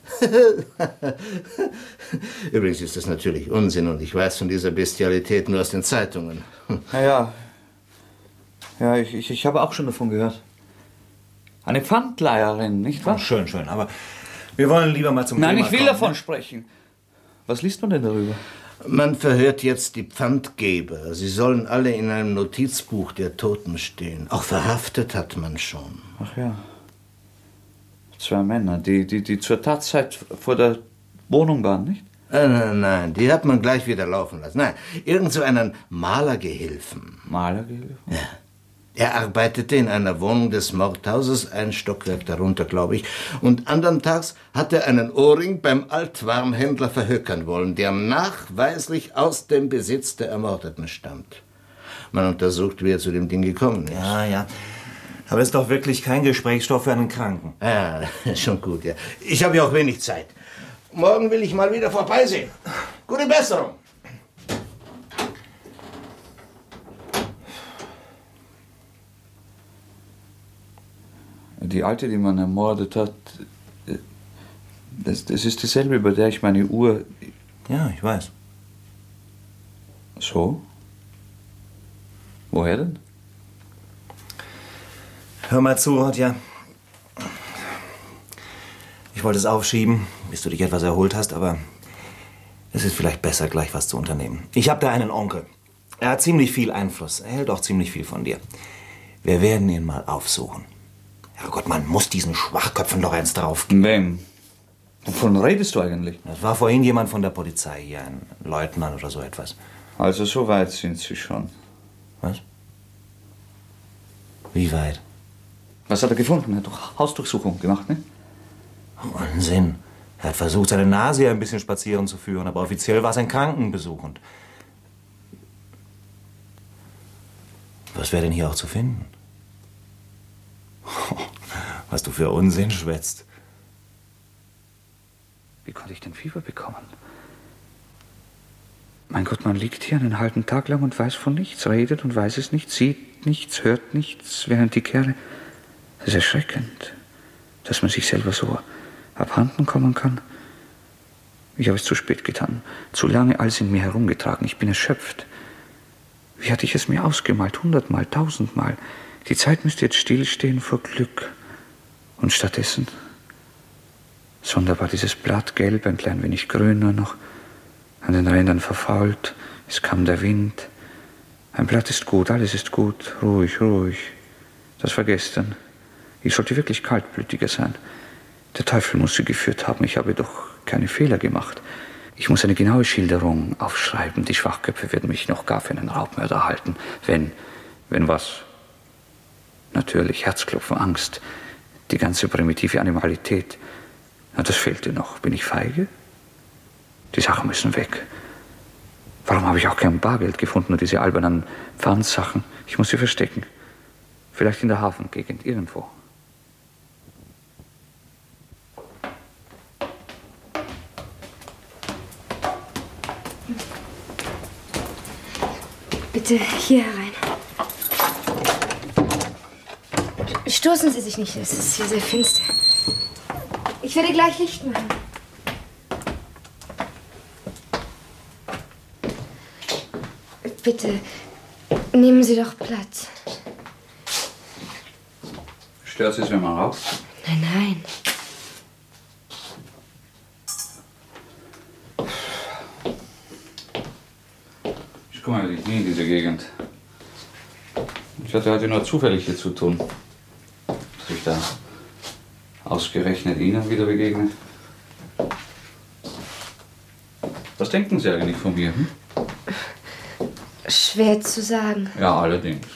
Übrigens ist das natürlich Unsinn und ich weiß von dieser Bestialität nur aus den Zeitungen. Ja, ja. Ja, ich, ich, ich habe auch schon davon gehört. Eine Pfandleiherin, nicht wahr? Oh, schön, schön, aber wir wollen lieber mal zum Nein, Thema ich will kommen, davon ne? sprechen. Was liest man denn darüber? Man verhört jetzt die Pfandgeber. Sie sollen alle in einem Notizbuch der Toten stehen. Auch verhaftet hat man schon. Ach ja. Zwei Männer, die, die, die zur Tatzeit vor der Wohnung waren, nicht? Äh, nein, nein, die hat man gleich wieder laufen lassen. Nein, irgend so einen Malergehilfen. Malergehilfen? Ja. Er arbeitete in einer Wohnung des Mordhauses, ein Stockwerk darunter, glaube ich. Und andern Tags hat er einen Ohrring beim Altwarenhändler verhökern wollen, der nachweislich aus dem Besitz der Ermordeten stammt. Man untersucht, wie er zu dem Ding gekommen ist. Ja, ja. Aber es ist doch wirklich kein Gesprächsstoff für einen Kranken. Ja, schon gut, ja. Ich habe ja auch wenig Zeit. Morgen will ich mal wieder vorbeisehen. Gute Besserung. Die alte, die man ermordet hat, das, das ist dieselbe, bei der ich meine Uhr... Ja, ich weiß. So? Woher denn? Hör mal zu, Rodja. Ich wollte es aufschieben, bis du dich etwas erholt hast, aber es ist vielleicht besser, gleich was zu unternehmen. Ich habe da einen Onkel. Er hat ziemlich viel Einfluss. Er hält auch ziemlich viel von dir. Wir werden ihn mal aufsuchen. Herrgott, man muss diesen Schwachköpfen doch eins drauf. Wem? Wovon redest du eigentlich? Das war vorhin jemand von der Polizei hier, ein Leutnant oder so etwas. Also so weit sind Sie schon. Was? Wie weit? Was hat er gefunden? Er hat doch Hausdurchsuchung gemacht, ne? Unsinn. Er hat versucht, seine Nase hier ein bisschen spazieren zu führen, aber offiziell war es ein Krankenbesuch. Und was wäre denn hier auch zu finden? Was du für Unsinn schwätzt. Wie konnte ich denn Fieber bekommen? Mein Gott, man liegt hier einen halben Tag lang und weiß von nichts, redet und weiß es nicht, sieht nichts, hört nichts, während die Kerle... Das ist erschreckend, dass man sich selber so abhanden kommen kann. Ich habe es zu spät getan, zu lange alles in mir herumgetragen. Ich bin erschöpft. Wie hatte ich es mir ausgemalt, hundertmal, tausendmal. Die Zeit müsste jetzt stillstehen vor Glück. Und stattdessen, sonderbar dieses Blattgelb, ein klein wenig grün nur noch, an den Rändern verfault, es kam der Wind. Ein Blatt ist gut, alles ist gut, ruhig, ruhig. Das war gestern. Ich sollte wirklich kaltblütiger sein. Der Teufel muss sie geführt haben, ich habe doch keine Fehler gemacht. Ich muss eine genaue Schilderung aufschreiben. Die Schwachköpfe werden mich noch gar für einen Raubmörder halten. Wenn, wenn was? Natürlich, Herzklopfen, Angst, die ganze primitive Animalität. Na, das fehlte noch. Bin ich feige? Die Sachen müssen weg. Warum habe ich auch kein Bargeld gefunden und diese albernen Pfandsachen? Ich muss sie verstecken. Vielleicht in der Hafengegend, irgendwo. Bitte hier herein. Stoßen Sie sich nicht, es ist hier sehr finster. Ich werde gleich Licht machen. Bitte, nehmen Sie doch Platz. Stört Sie es, wenn man raucht? Nein, nein. Ich komme eigentlich nie in diese Gegend. Ich hatte heute nur zufällig hier zu tun, dass ich da ausgerechnet Ihnen wieder begegne. Was denken Sie eigentlich von mir? Hm? Schwer zu sagen. Ja, allerdings.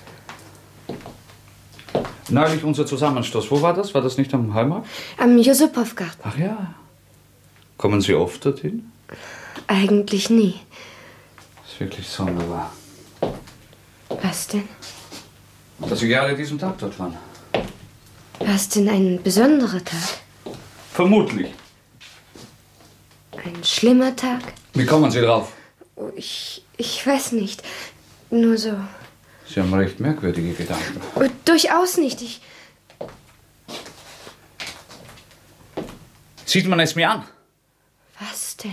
Neulich unser Zusammenstoß. Wo war das? War das nicht am Heumarkt? Am Josipowgarten. Ach ja. Kommen Sie oft dorthin? Eigentlich nie. Das ist wirklich sonderbar. Was denn? Dass Sie gerade diesen Tag dort waren. Was denn ein besonderer Tag? Vermutlich. Ein schlimmer Tag? Wie kommen Sie drauf? Oh, ich, ich weiß nicht. Nur so. Sie haben recht merkwürdige Gedanken. Oh, durchaus nicht. Ich... Sieht man es mir an? Was denn?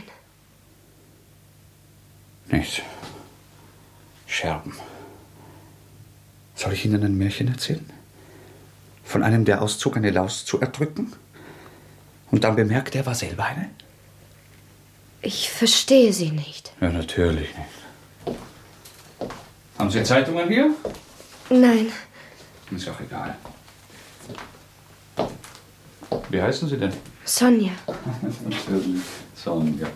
Nichts. Scherben. Soll ich Ihnen ein Märchen erzählen? Von einem, der auszog, eine Laus zu erdrücken? Und dann bemerkt, er war selber eine? Ich verstehe Sie nicht. Ja, natürlich nicht. Haben Sie Zeitungen hier? Nein. Ist auch egal. Wie heißen Sie denn? Sonja. Natürlich, Sonja.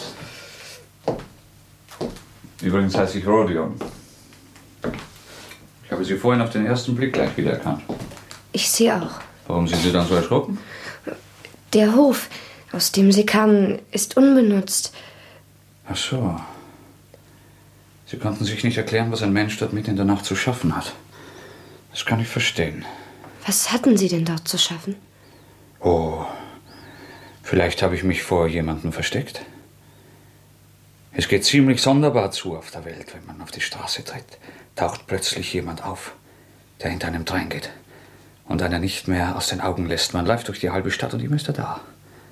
Übrigens heiße ich Rodion. Ich habe Sie vorhin auf den ersten Blick gleich wiedererkannt. Ich Sie auch. Warum sind Sie dann so erschrocken? Der Hof, aus dem Sie kamen, ist unbenutzt. Ach so. Sie konnten sich nicht erklären, was ein Mensch dort mitten in der Nacht zu schaffen hat. Das kann ich verstehen. Was hatten Sie denn dort zu schaffen? Oh, vielleicht habe ich mich vor jemandem versteckt. Es geht ziemlich sonderbar zu auf der Welt, wenn man auf die Straße tritt. Taucht plötzlich jemand auf, der hinter einem dreingeht und einer nicht mehr aus den Augen lässt. Man läuft durch die halbe Stadt und ihm ist er da.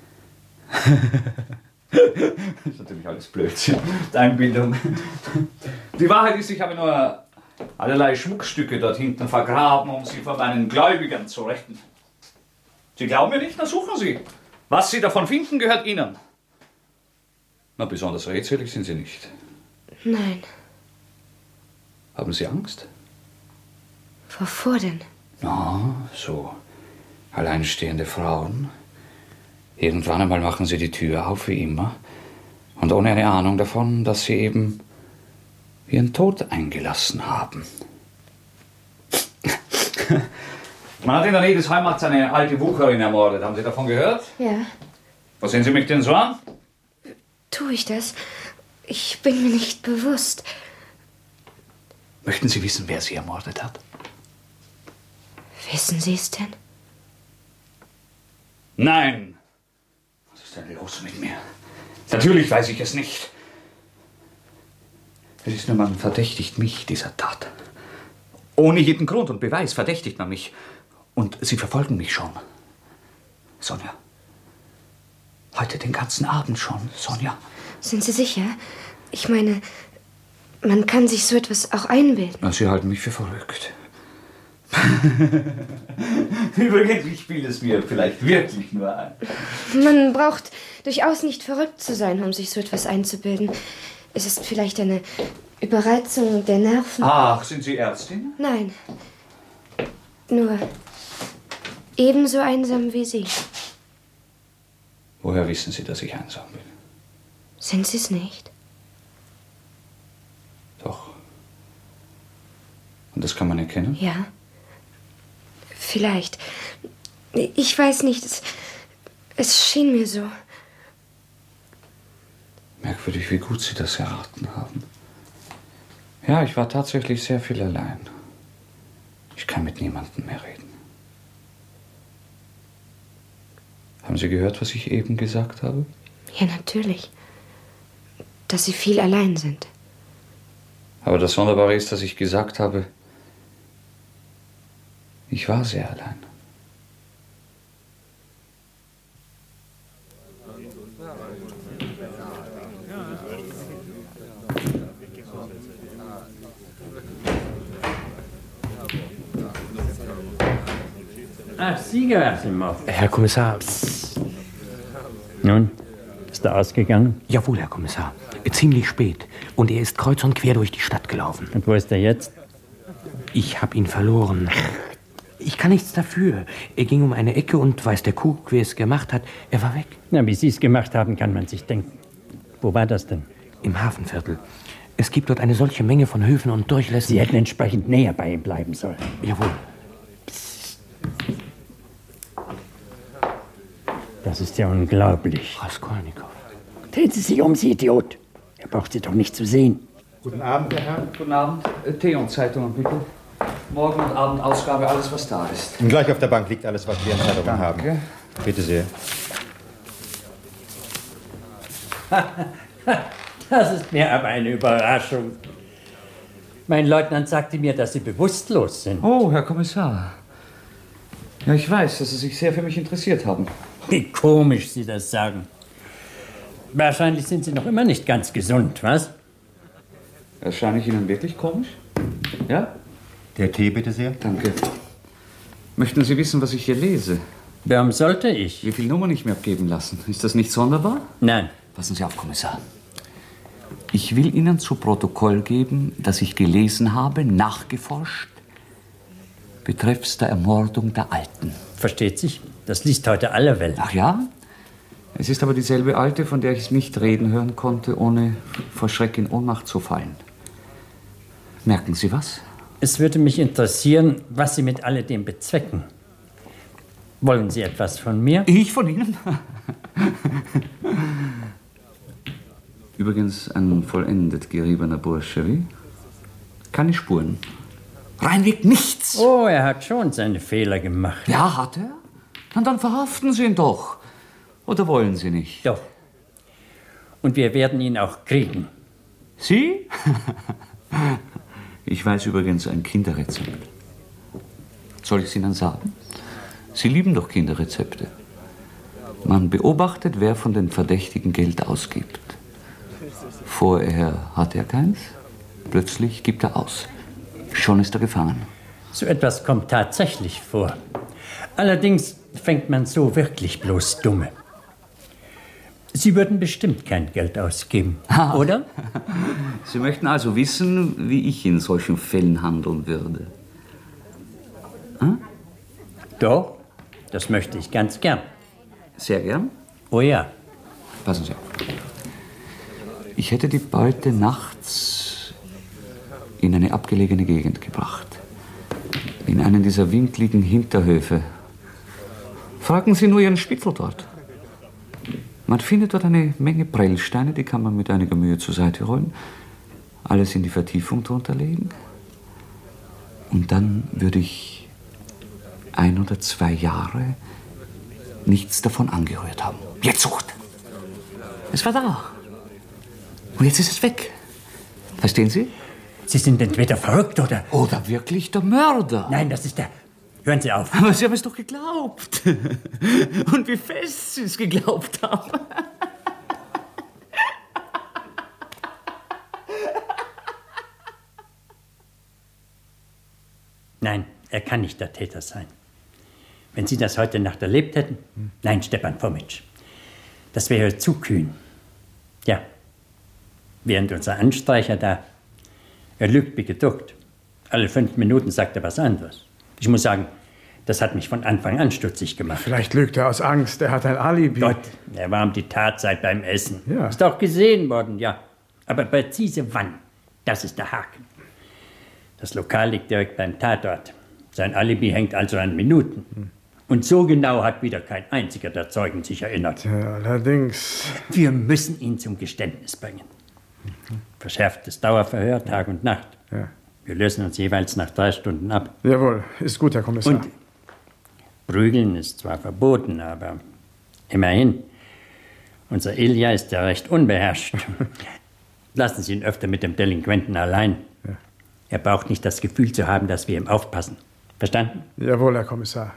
Das ist natürlich alles Blödsinn. Einbildung. Die Wahrheit ist, ich habe nur allerlei Schmuckstücke dort hinten vergraben, um sie vor meinen Gläubigern zu retten. Sie glauben mir nicht? Na, suchen Sie. Was Sie davon finden, gehört Ihnen. Na, besonders redselig sind Sie nicht. Nein. Haben Sie Angst? Wovor denn? Na, so alleinstehende Frauen. Irgendwann einmal machen sie die Tür auf, wie immer. Und ohne eine Ahnung davon, dass sie eben ihren Tod eingelassen haben. Man hat in der Nähe des Heimarts eine alte Wucherin ermordet. Haben Sie davon gehört? Ja. Was sehen Sie mich denn so an? Tue ich das? Ich bin mir nicht bewusst. Möchten Sie wissen, wer sie ermordet hat? Wissen Sie es denn? Nein. Was ist denn los mit mir? Natürlich weiß ich es nicht. Es ist nur, man verdächtigt mich dieser Tat. Ohne jeden Grund und Beweis verdächtigt man mich. Und Sie verfolgen mich schon. Sonja. Heute den ganzen Abend schon, Sonja. Sind Sie sicher? Ich meine, man kann sich so etwas auch einbilden. Na, Sie halten mich für verrückt. Übrigens, ich spiele es mir vielleicht wirklich nur ein. Man braucht durchaus nicht verrückt zu sein, um sich so etwas einzubilden. Es ist vielleicht eine Überreizung der Nerven. Ach, sind Sie Ärztin? Nein. Nur ebenso einsam wie Sie. Woher wissen Sie, dass ich einsam bin? Sind Sie es nicht? Doch. Und das kann man erkennen? Ja. Vielleicht. Ich weiß nicht, es, es schien mir so. Merkwürdig, wie gut Sie das erraten haben. Ja, ich war tatsächlich sehr viel allein. Ich kann mit niemandem mehr reden. Haben Sie gehört, was ich eben gesagt habe? Ja, natürlich. Dass Sie viel allein sind. Aber das Sonderbare ist, dass ich gesagt habe, ich war sehr allein. Ach, Sie, Gerasimov. Herr Kommissar. Psst. Nun, ist er ausgegangen? Jawohl, Herr Kommissar. Ziemlich spät. Und er ist kreuz und quer durch die Stadt gelaufen. Und wo ist er jetzt? Ich habe ihn verloren. Ich kann nichts dafür. Er ging um eine Ecke und weiß der Kuckuck, wer es gemacht hat. Er war weg. Na, wie Sie es gemacht haben, kann man sich denken. Wo war das denn? Im Hafenviertel. Es gibt dort eine solche Menge von Höfen und Durchlässen. Sie hätten entsprechend näher bei ihm bleiben sollen. Jawohl. Das ist ja unglaublich. Raskolnikow. Drehen Sie sich um, Sie Idiot. Er braucht Sie doch nicht zu sehen. Guten Abend, Herr Herr. Guten Abend. Tee und Zeitungen, bitte. Morgen- und Abendausgabe, alles, was da ist. Und gleich auf der Bank liegt alles, was wir in Zeitungen haben. Bitte sehr. Das ist mir aber eine Überraschung. Mein Leutnant sagte mir, dass Sie bewusstlos sind. Oh, Herr Kommissar. Ja, ich weiß, dass Sie sich sehr für mich interessiert haben. Wie komisch Sie das sagen. Wahrscheinlich sind Sie noch immer nicht ganz gesund, was? Erscheine ich Ihnen wirklich komisch? Ja? Der Tee, bitte sehr. Danke. Möchten Sie wissen, was ich hier lese? Warum sollte ich? Wie viele Nummern ich mir abgeben lassen? Ist das nicht sonderbar? Nein. Passen Sie auf, Kommissar. Ich will Ihnen zu Protokoll geben, dass ich gelesen habe, nachgeforscht, betreffs der Ermordung der Alten. Versteht sich? Das liest heute alle Welt. Ach ja? Es ist aber dieselbe Alte, von der ich nicht reden hören konnte, ohne vor Schreck in Ohnmacht zu fallen. Merken Sie was? Es würde mich interessieren, was Sie mit alledem bezwecken. Wollen Sie etwas von mir? Ich von Ihnen? Übrigens ein vollendet geriebener Bursche, wie? Keine Spuren. Reinweg nichts. Oh, er hat schon seine Fehler gemacht. Ja, hat er? Na, dann verhaften Sie ihn doch. Oder wollen Sie nicht? Doch. Und wir werden ihn auch kriegen. Sie? Ich weiß übrigens ein Kinderrezept. Soll ich es Ihnen sagen? Sie lieben doch Kinderrezepte. Man beobachtet, wer von den Verdächtigen Geld ausgibt. Vorher hat er keins, plötzlich gibt er aus. Schon ist er gefangen. So etwas kommt tatsächlich vor. Allerdings fängt man so wirklich bloß Dumme. Sie würden bestimmt kein Geld ausgeben, oder? Sie möchten also wissen, wie ich in solchen Fällen handeln würde. Hm? Doch, das möchte ich ganz gern. Sehr gern? Oh ja. Passen Sie auf. Ich hätte die Beute nachts in eine abgelegene Gegend gebracht. In einen dieser winkligen Hinterhöfe. Fragen Sie nur Ihren Spitzel dort. Man findet dort eine Menge Prellsteine, die kann man mit einiger Mühe zur Seite rollen, alles in die Vertiefung drunter legen. Und dann würde ich ein oder zwei Jahre nichts davon angerührt haben. Jetzt sucht! Es war da. Und jetzt ist es weg. Verstehen Sie? Sie sind entweder verrückt oder... Oder wirklich der Mörder. Nein, das ist der... Hören Sie auf. Aber Sie haben es doch geglaubt. Und wie fest Sie es geglaubt haben. Nein, er kann nicht der Täter sein. Wenn Sie das heute Nacht erlebt hätten... Nein, Stepan Fomitsch. Das wäre zu kühn. Ja. Während unser Anstreicher da... Er lügt wie geduckt. Alle fünf Minuten sagt er was anderes. Ich muss sagen, das hat mich von Anfang an stutzig gemacht. Vielleicht lügt er aus Angst, er hat ein Alibi. Gott, er war um die Tatzeit beim Essen. Ja. Ist auch gesehen worden, ja. Aber präzise wann, das ist der Haken. Das Lokal liegt direkt beim Tatort. Sein Alibi hängt also an Minuten. Hm. Und so genau hat wieder kein einziger der Zeugen sich erinnert. Ja, allerdings... Wir müssen ihn zum Geständnis bringen. Mhm. Verschärftes Dauerverhör, Tag und Nacht. Ja. Wir lösen uns jeweils nach drei Stunden ab. Jawohl, ist gut, Herr Kommissar. Und Prügeln ist zwar verboten, aber immerhin. Unser Ilja ist ja recht unbeherrscht. Lassen Sie ihn öfter mit dem Delinquenten allein. Ja. Er braucht nicht das Gefühl zu haben, dass wir ihm aufpassen. Verstanden? Jawohl, Herr Kommissar.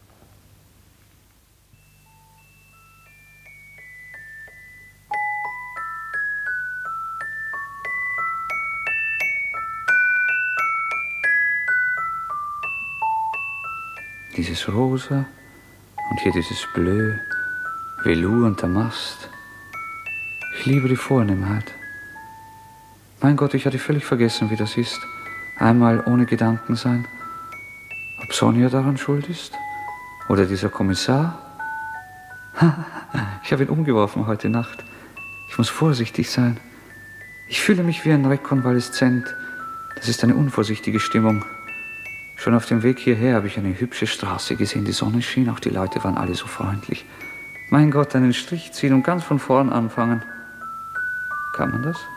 Dieses Rosa und hier dieses Bleu, Velour und Damast. Ich liebe die Vornehmheit. Mein Gott, ich hatte völlig vergessen, wie das ist. Einmal ohne Gedanken sein. Ob Sonja daran schuld ist? Oder dieser Kommissar? Ich habe ihn umgeworfen heute Nacht. Ich muss vorsichtig sein. Ich fühle mich wie ein Rekonvaleszent. Das ist eine unvorsichtige Stimmung. Schon auf dem Weg hierher habe ich eine hübsche Straße gesehen. Die Sonne schien, auch die Leute waren alle so freundlich. Mein Gott, einen Strich ziehen und ganz von vorn anfangen. Kann man das?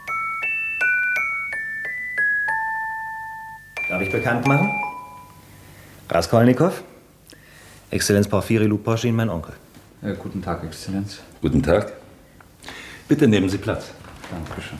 Darf ich bekannt machen? Raskolnikow, Exzellenz Porfiri Luposchin, mein Onkel. Ja, guten Tag, Exzellenz. Guten Tag. Bitte nehmen Sie Platz. Dankeschön.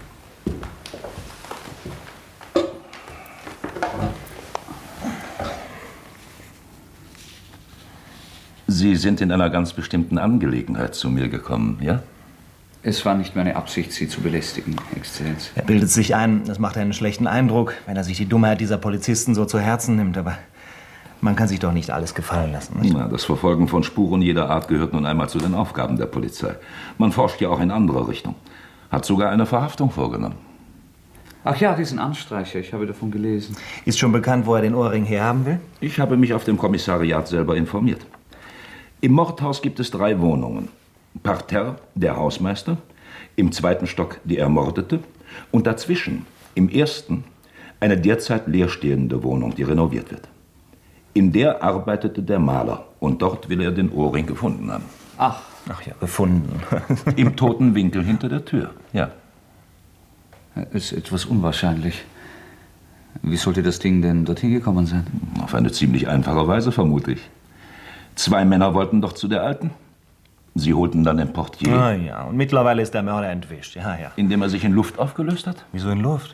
Sie sind in einer ganz bestimmten Angelegenheit zu mir gekommen, ja? Es war nicht meine Absicht, Sie zu belästigen, Exzellenz. Er bildet sich ein, das macht einen schlechten Eindruck, wenn er sich die Dummheit dieser Polizisten so zu Herzen nimmt. Aber man kann sich doch nicht alles gefallen lassen, nicht? Na, das Verfolgen von Spuren jeder Art gehört nun einmal zu den Aufgaben der Polizei. Man forscht ja auch in anderer Richtung. Hat sogar eine Verhaftung vorgenommen. Ach ja, diesen Anstreicher, ich habe davon gelesen. Ist schon bekannt, wo er den Ohrring herhaben will? Ich habe mich auf dem Kommissariat selber informiert. Im Mordhaus gibt es drei Wohnungen. Parterre, der Hausmeister, im zweiten Stock die Ermordete und dazwischen, im ersten, eine derzeit leerstehende Wohnung, die renoviert wird. In der arbeitete der Maler und dort will er den Ohrring gefunden haben. Ach. Ach ja, gefunden. Im toten Winkel hinter der Tür, ja. Ist etwas unwahrscheinlich. Wie sollte das Ding denn dorthin gekommen sein? Auf eine ziemlich einfache Weise, vermute ich. Zwei Männer wollten doch zu der Alten. Sie holten dann den Portier. Ah ja, und mittlerweile ist der Mörder entwischt. Ja, ja. Indem er sich in Luft aufgelöst hat? Wieso in Luft?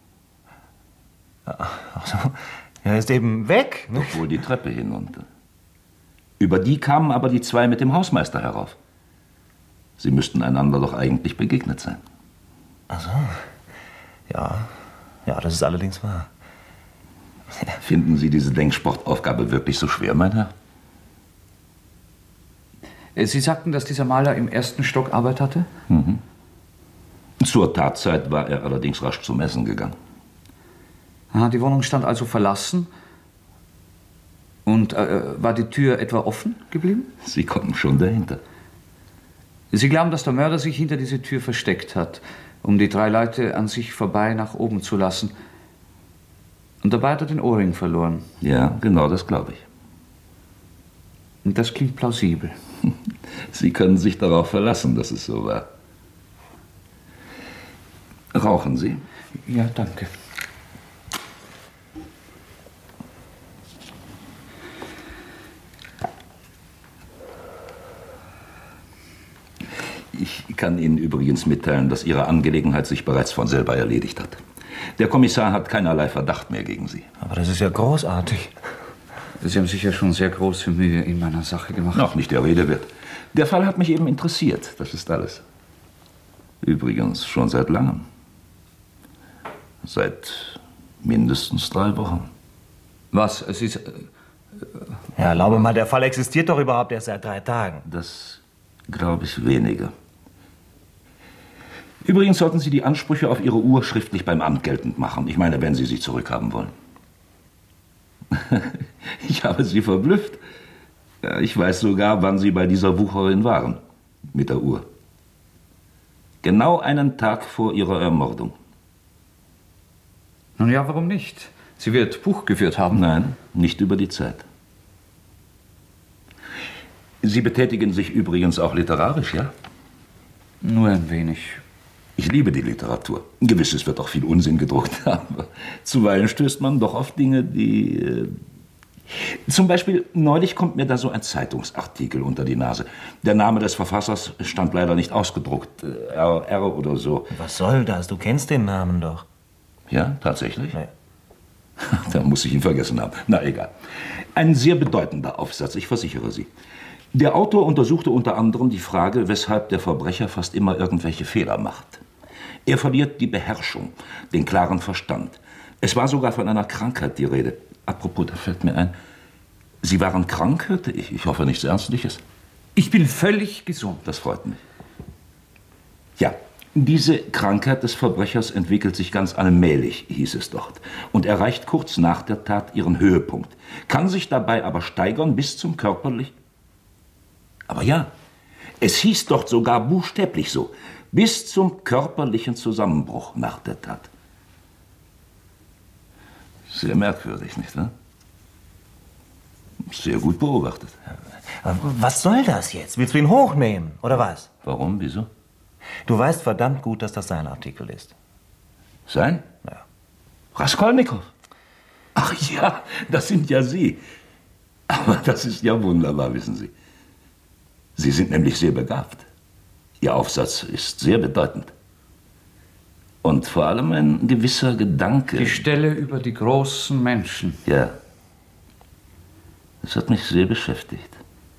Ach so, er ist eben weg. Doch wohl die Treppe hinunter. Über die kamen aber die zwei mit dem Hausmeister herauf. Sie müssten einander doch eigentlich begegnet sein. Ach so. Ja, ja, das ist allerdings wahr. Finden Sie diese Denksportaufgabe wirklich so schwer, mein Herr? Sie sagten, dass dieser Maler im ersten Stock Arbeit hatte? Mhm. Zur Tatzeit war er allerdings rasch zum Essen gegangen. Aha, die Wohnung stand also verlassen. Und äh, war die Tür etwa offen geblieben? Sie kommen schon dahinter. Sie glauben, dass der Mörder sich hinter diese Tür versteckt hat, um die drei Leute an sich vorbei nach oben zu lassen. Und dabei hat er den Ohrring verloren. Ja, genau das glaube ich. Und das klingt plausibel. Sie können sich darauf verlassen, dass es so war. Rauchen Sie? Ja, danke. Ich kann Ihnen übrigens mitteilen, dass Ihre Angelegenheit sich bereits von selber erledigt hat. Der Kommissar hat keinerlei Verdacht mehr gegen Sie. Aber das ist ja großartig. Sie haben sicher schon sehr große Mühe in meiner Sache gemacht. Noch nicht der Rede wert. Der Fall hat mich eben interessiert, das ist alles. Übrigens schon seit langem. Seit mindestens drei Wochen. Was? Es ist... Äh, ja, erlaube mal, der Fall existiert doch überhaupt erst seit drei Tagen. Das glaube ich weniger. Übrigens sollten Sie die Ansprüche auf Ihre Uhr schriftlich beim Amt geltend machen. Ich meine, wenn Sie sie zurückhaben wollen. Ich habe Sie verblüfft. Ja, ich weiß sogar, wann Sie bei dieser Wucherin waren. Mit der Uhr. Genau einen Tag vor Ihrer Ermordung. Nun ja, warum nicht? Sie wird Buch geführt haben. Nein, nicht über die Zeit. Sie betätigen sich übrigens auch literarisch, ja? Nur ein wenig. Ich liebe die Literatur. Gewiss, es wird auch viel Unsinn gedruckt, aber zuweilen stößt man doch auf Dinge, die... Äh Zum Beispiel, neulich kommt mir da so ein Zeitungsartikel unter die Nase. Der Name des Verfassers stand leider nicht ausgedruckt. R R oder so. Was soll das? Du kennst den Namen doch. Ja, tatsächlich? Nee. Da muss ich ihn vergessen haben. Na, egal. Ein sehr bedeutender Aufsatz, ich versichere Sie. Der Autor untersuchte unter anderem die Frage, weshalb der Verbrecher fast immer irgendwelche Fehler macht. Er verliert die Beherrschung, den klaren Verstand. Es war sogar von einer Krankheit die Rede. Apropos, da fällt mir ein, Sie waren krank, hörte ich. Ich hoffe, nichts Ernstliches. Ich bin völlig gesund. Das freut mich. Ja, diese Krankheit des Verbrechers entwickelt sich ganz allmählich, hieß es dort, und erreicht kurz nach der Tat ihren Höhepunkt, kann sich dabei aber steigern bis zum körperlichen... Aber ja, es hieß dort sogar buchstäblich so, bis zum körperlichen Zusammenbruch nach der Tat. Sehr merkwürdig, nicht wahr? Sehr gut beobachtet. Was soll das jetzt? Willst du ihn hochnehmen, oder was? Warum? Wieso? Du weißt verdammt gut, dass das sein Artikel ist. Sein? Ja. Raskolnikow. Ach ja, das sind ja Sie. Aber das ist ja wunderbar, wissen Sie. Sie sind nämlich sehr begabt. Ihr Aufsatz ist sehr bedeutend. Und vor allem ein gewisser Gedanke. Die Stelle über die großen Menschen. Ja. Das hat mich sehr beschäftigt.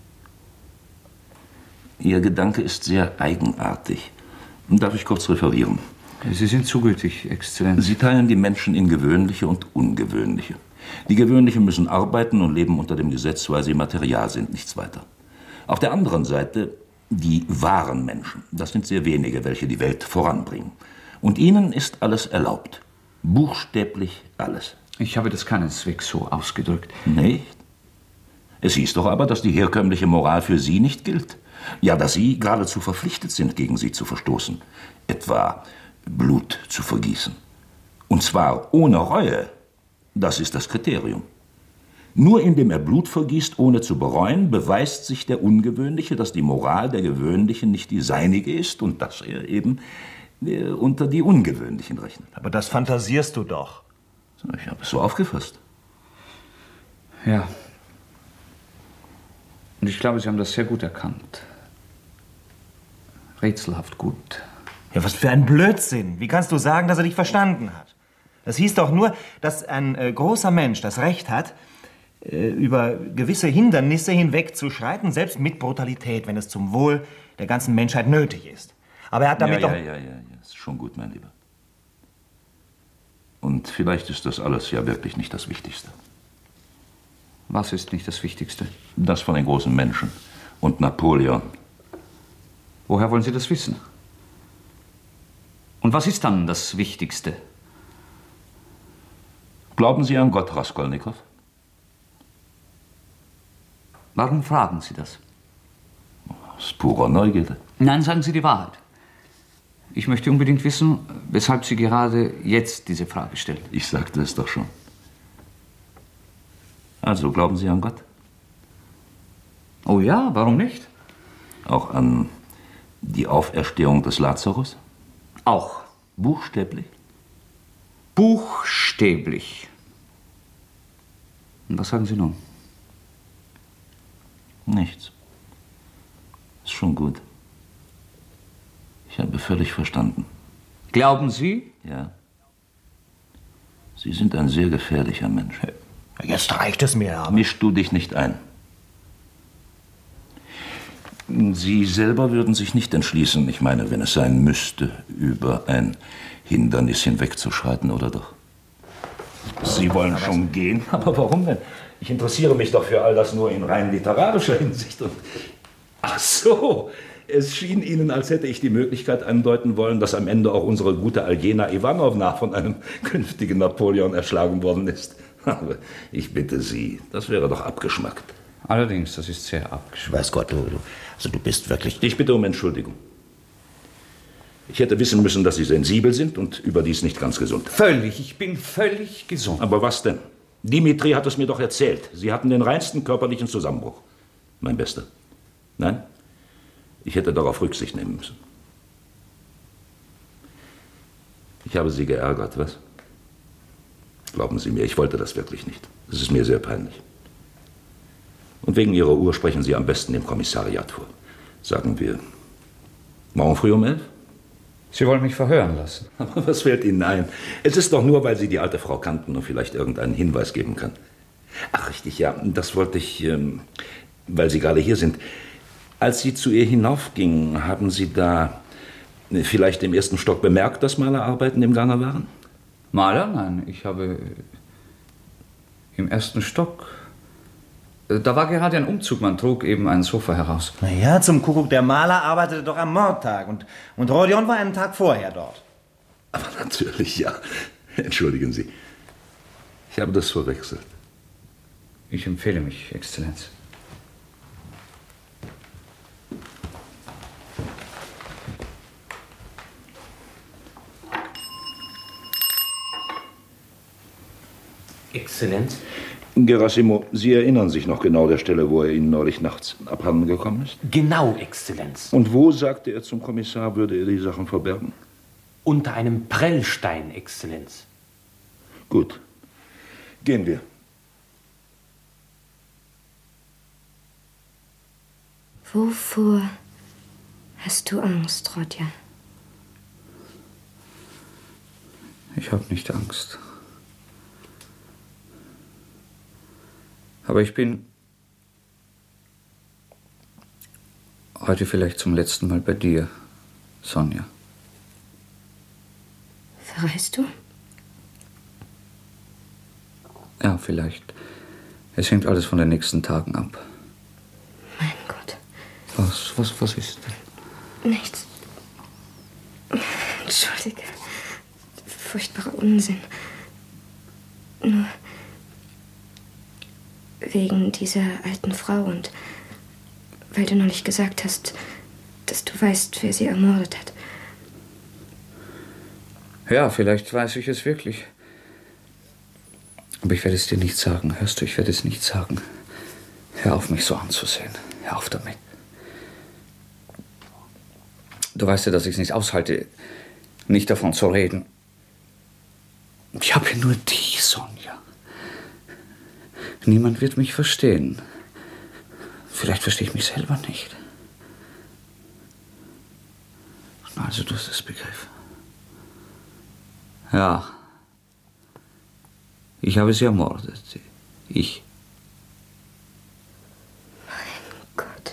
Ihr Gedanke ist sehr eigenartig. Darf ich kurz referieren? Sie sind zu gütig, Exzellenz. Sie teilen die Menschen in gewöhnliche und ungewöhnliche. Die Gewöhnlichen müssen arbeiten und leben unter dem Gesetz, weil sie Material sind, nichts weiter. Auf der anderen Seite die wahren Menschen. Das sind sehr wenige, welche die Welt voranbringen. Und ihnen ist alles erlaubt. Buchstäblich alles. Ich habe das keineswegs so ausgedrückt. Nicht? Es hieß doch aber, dass die herkömmliche Moral für Sie nicht gilt. Ja, dass Sie geradezu verpflichtet sind, gegen sie zu verstoßen. Etwa Blut zu vergießen. Und zwar ohne Reue. Das ist das Kriterium. Nur indem er Blut vergießt, ohne zu bereuen, beweist sich der Ungewöhnliche, dass die Moral der Gewöhnlichen nicht die seinige ist und dass er eben äh, unter die Ungewöhnlichen rechnet. Aber das fantasierst du doch. Ich habe es so aufgefasst. Ja. Und ich glaube, Sie haben das sehr gut erkannt. Rätselhaft gut. Ja, was für ein Blödsinn. Wie kannst du sagen, dass er dich verstanden hat? Das hieß doch nur, dass ein äh, großer Mensch das Recht hat, äh, über gewisse Hindernisse hinwegzuschreiten, selbst mit Brutalität, wenn es zum Wohl der ganzen Menschheit nötig ist. Aber er hat damit ja, doch... Ja, ja, ja, ja, ist schon gut, mein Lieber. Und vielleicht ist das alles ja wirklich nicht das Wichtigste. Was ist nicht das Wichtigste? Das von den großen Menschen und Napoleon. Woher wollen Sie das wissen? Und was ist dann das Wichtigste? Glauben Sie an Gott, Raskolnikow? Warum fragen Sie das? Aus purer Neugierde. Nein, sagen Sie die Wahrheit. Ich möchte unbedingt wissen, weshalb Sie gerade jetzt diese Frage stellen. Ich sagte es doch schon. Also, glauben Sie an Gott? Oh ja, warum nicht? Auch an die Auferstehung des Lazarus? Auch. Buchstäblich? Buchstäblich. Und was sagen Sie nun? Nichts. Ist schon gut. Ich habe völlig verstanden. Glauben Sie? Ja. Sie sind ein sehr gefährlicher Mensch. Jetzt reicht es mir aber. Misch du dich nicht ein. Sie selber würden sich nicht entschließen, ich meine, wenn es sein müsste, über ein Hindernis hinwegzuschreiten, oder doch? Sie wollen aber schon gehen? Aber warum denn? Ich interessiere mich doch für all das nur in rein literarischer Hinsicht. Und ach so, es schien Ihnen, als hätte ich die Möglichkeit andeuten wollen, dass am Ende auch unsere gute Aljena Iwanowna von einem künftigen Napoleon erschlagen worden ist. Aber ich bitte Sie, das wäre doch abgeschmackt. Allerdings, das ist sehr abgeschmackt. Weiß Gott, du, du, also du bist wirklich... Ich bitte um Entschuldigung. Ich hätte wissen müssen, dass Sie sensibel sind und überdies nicht ganz gesund. Völlig, ich bin völlig gesund. Aber was denn? Dimitri hat es mir doch erzählt. Sie hatten den reinsten körperlichen Zusammenbruch. Mein Bester. Nein? Ich hätte darauf Rücksicht nehmen müssen. Ich habe Sie geärgert, was? Glauben Sie mir, ich wollte das wirklich nicht. Es ist mir sehr peinlich. Und wegen Ihrer Uhr sprechen Sie am besten dem Kommissariat vor. Sagen wir, morgen früh um elf? Sie wollen mich verhören lassen. Aber was fällt Ihnen ein? Es ist doch nur, weil Sie die alte Frau kannten und vielleicht irgendeinen Hinweis geben kann. Ach, richtig, ja, das wollte ich, ähm, weil Sie gerade hier sind. Als Sie zu ihr hinaufgingen, haben Sie da vielleicht im ersten Stock bemerkt, dass Malerarbeiten im Gange waren? Maler? Nein, ich habe im ersten Stock... Da war gerade ein Umzug, man trug eben ein Sofa heraus. Na ja, zum Kuckuck, der Maler arbeitete doch am Mordtag und, und Rodion war einen Tag vorher dort. Aber natürlich, ja. Entschuldigen Sie. Ich habe das verwechselt. Ich empfehle mich, Exzellenz. Exzellenz? Gerassimo, Sie erinnern sich noch genau der Stelle, wo er Ihnen neulich nachts abhanden gekommen ist? Genau, Exzellenz. Und wo, sagte er zum Kommissar, würde er die Sachen verbergen? Unter einem Prellstein, Exzellenz. Gut. Gehen wir. Wovor hast du Angst, Rodja? Ich habe nicht Angst. Aber ich bin heute vielleicht zum letzten Mal bei dir, Sonja. Verreist du? Ja, vielleicht. Es hängt alles von den nächsten Tagen ab. Mein Gott. Was, was, was ist denn? Nichts. Entschuldige. Furchtbarer Unsinn. Nur wegen dieser alten Frau und weil du neulich gesagt hast, dass du weißt, wer sie ermordet hat. Ja, vielleicht weiß ich es wirklich. Aber ich werde es dir nicht sagen, hörst du? Ich werde es nicht sagen. Hör auf, mich so anzusehen. Hör auf damit. Du weißt ja, dass ich es nicht aushalte, nicht davon zu reden. Ich habe ja nur die, Sonja. Niemand wird mich verstehen. Vielleicht verstehe ich mich selber nicht. Also, du hast es begriffen. Ja. Ich habe sie ermordet. Ich. Mein Gott.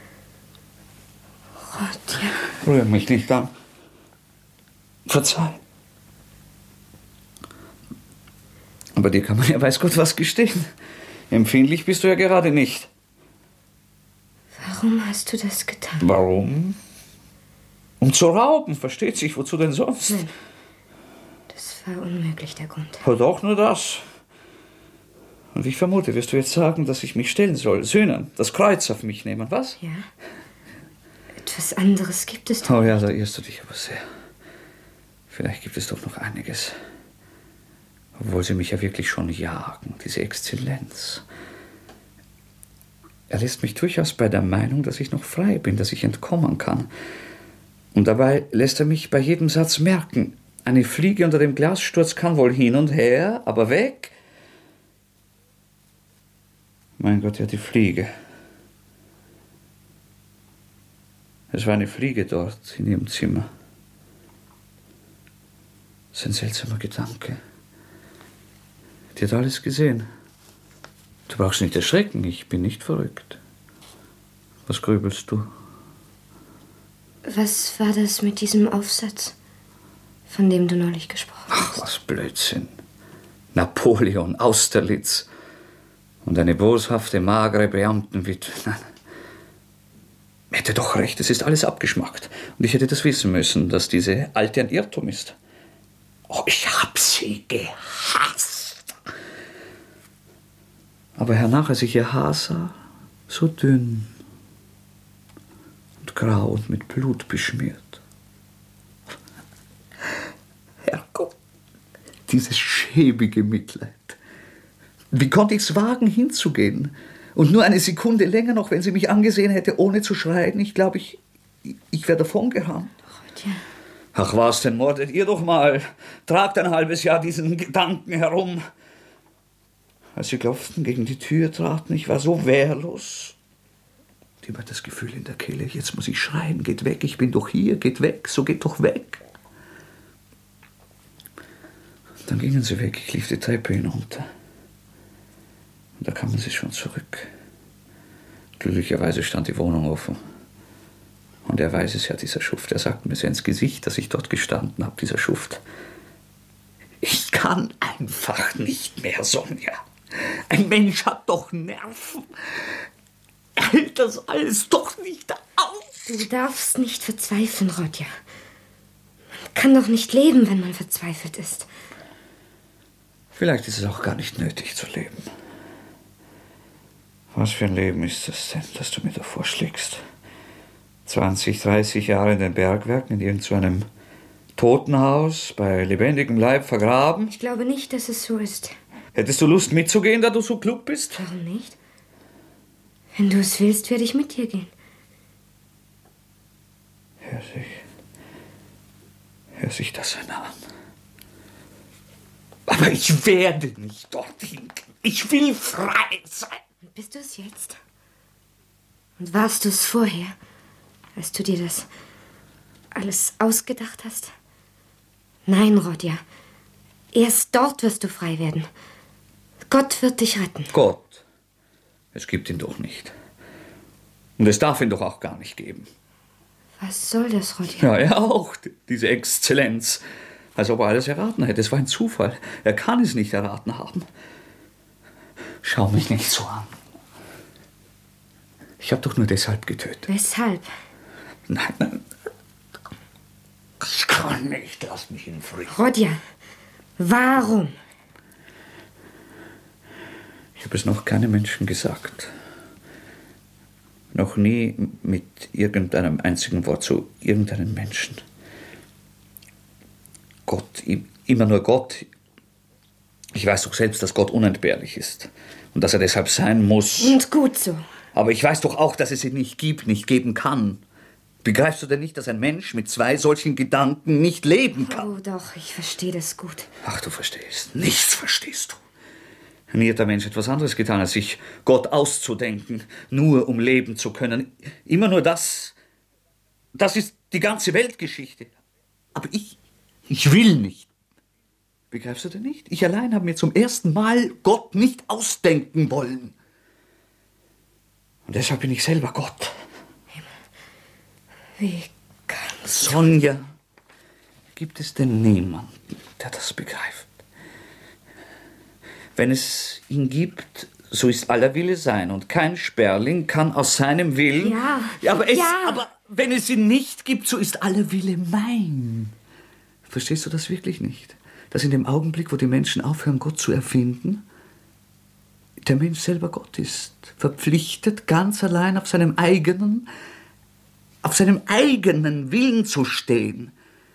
Rodja. Rühr mich nicht an. Verzeih. Aber dir kann man ja weiß Gott was gestehen. Empfindlich bist du ja gerade nicht. Warum hast du das getan? Warum? Um zu rauben, versteht sich. Wozu denn sonst? Nein, das war unmöglich, der Grund. Aber doch nur das. Und ich vermute, wirst du jetzt sagen, dass ich mich stellen soll. Sühnen, das Kreuz auf mich nehmen, was? Ja. Etwas anderes gibt es doch. Oh ja, da irrst du dich aber sehr. Vielleicht gibt es doch noch einiges. Obwohl sie mich ja wirklich schon jagen, diese Exzellenz. Er lässt mich durchaus bei der Meinung, dass ich noch frei bin, dass ich entkommen kann. Und dabei lässt er mich bei jedem Satz merken, eine Fliege unter dem Glassturz kann wohl hin und her, aber weg. Mein Gott, ja, die Fliege. Es war eine Fliege dort in ihrem Zimmer. Das ist ein seltsamer Gedanke. Die hat alles gesehen. Du brauchst nicht erschrecken, ich bin nicht verrückt. Was grübelst du? Was war das mit diesem Aufsatz, von dem du neulich gesprochen hast? Ach, was Blödsinn. Napoleon, Austerlitz und eine boshafte, magere Beamtenwitwe. Nein. Hätte doch recht, es ist alles abgeschmackt. Und ich hätte das wissen müssen, dass diese Alte ein Irrtum ist. Oh, ich hab sie gehasst. Aber hernach, als ich ihr Haar sah, so dünn und grau und mit Blut beschmiert. Herrgott, dieses schäbige Mitleid. Wie konnte ich's wagen, hinzugehen? Und nur eine Sekunde länger noch, wenn sie mich angesehen hätte, ohne zu schreien. Ich glaube, ich, ich wäre davongerannt. Ach was denn, mordet ihr doch mal. Tragt ein halbes Jahr diesen Gedanken herum. Als sie klopften, gegen die Tür traten, ich war so wehrlos. Immer das Gefühl in der Kehle, jetzt muss ich schreien, geht weg, ich bin doch hier, geht weg, so geht doch weg. Dann gingen sie weg, ich lief die Treppe hinunter. Und da kamen sie schon zurück. Glücklicherweise stand die Wohnung offen. Und er weiß es ja, dieser Schuft. Er sagt mir so ins Gesicht, dass ich dort gestanden habe, dieser Schuft. Ich kann einfach nicht mehr, Sonja. Ein Mensch hat doch Nerven. Er hält das alles doch nicht aus. Du darfst nicht verzweifeln, Rodja. Man kann doch nicht leben, wenn man verzweifelt ist. Vielleicht ist es auch gar nicht nötig zu leben. Was für ein Leben ist das denn, das du mir da vorschlägst? zwanzig, dreißig Jahre in den Bergwerken, in irgendeinem Totenhaus, bei lebendigem Leib vergraben? Ich glaube nicht, dass es so ist. Hättest du Lust mitzugehen, da du so klug bist? Warum nicht? Wenn du es willst, werde ich mit dir gehen. Hör sich... Hör sich das einer an. Aber ich werde nicht dorthin. Ich will frei sein. Und bist du es jetzt? Und warst du es vorher, als du dir das alles ausgedacht hast? Nein, Rodja. Erst dort wirst du frei werden. Gott wird dich retten. Gott? Es gibt ihn doch nicht. Und es darf ihn doch auch gar nicht geben. Was soll das, Rodja? Ja, er auch, diese Exzellenz. Als ob er alles erraten hätte. Es war ein Zufall. Er kann es nicht erraten haben. Schau mich nicht so an. Ich habe doch nur deshalb getötet. Weshalb? Nein, nein. Ich kann nicht. Lass mich in Frieden. Rodja, warum? Ich habe es noch keinem Menschen gesagt. Noch nie mit irgendeinem einzigen Wort zu irgendeinem Menschen. Gott, immer nur Gott. Ich weiß doch selbst, dass Gott unentbehrlich ist. Und dass er deshalb sein muss. Und gut so. Aber ich weiß doch auch, dass es ihn nicht gibt, nicht geben kann. Begreifst du denn nicht, dass ein Mensch mit zwei solchen Gedanken nicht leben kann? Oh doch, ich verstehe das gut. Ach, du verstehst. Nichts verstehst du. Nie hat der Mensch etwas anderes getan, als sich Gott auszudenken, nur um leben zu können. Immer nur das. Das ist die ganze Weltgeschichte. Aber ich, ich will nicht. Begreifst du denn nicht? Ich allein habe mir zum ersten Mal Gott nicht ausdenken wollen. Und deshalb bin ich selber Gott. Wie kannst du... Sonja, gibt es denn niemanden, der das begreift? Wenn es ihn gibt, so ist aller Wille sein. Und kein Sperling kann aus seinem Willen... Ja, ja, aber, es, ja. aber wenn es ihn nicht gibt, so ist aller Wille mein. Verstehst du das wirklich nicht? Dass in dem Augenblick, wo die Menschen aufhören, Gott zu erfinden, der Mensch selber Gott ist. Verpflichtet, ganz allein auf seinem eigenen, auf seinem eigenen Willen zu stehen.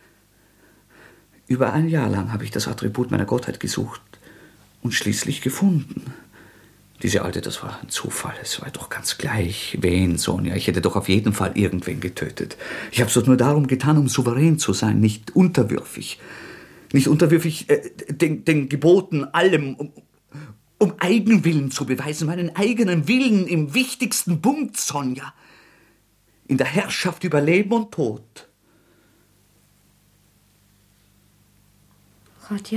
Über ein Jahr lang habe ich das Attribut meiner Gottheit gesucht und schließlich gefunden. Diese Alte, das war ein Zufall. Es war doch ganz gleich, wen, Sonja. Ich hätte doch auf jeden Fall irgendwen getötet. Ich habe es doch nur darum getan, um souverän zu sein, nicht unterwürfig. Nicht unterwürfig äh, den, den Geboten, allem, um, um Eigenwillen zu beweisen, meinen eigenen Willen im wichtigsten Punkt, Sonja. In der Herrschaft über Leben und Tod. Rodja,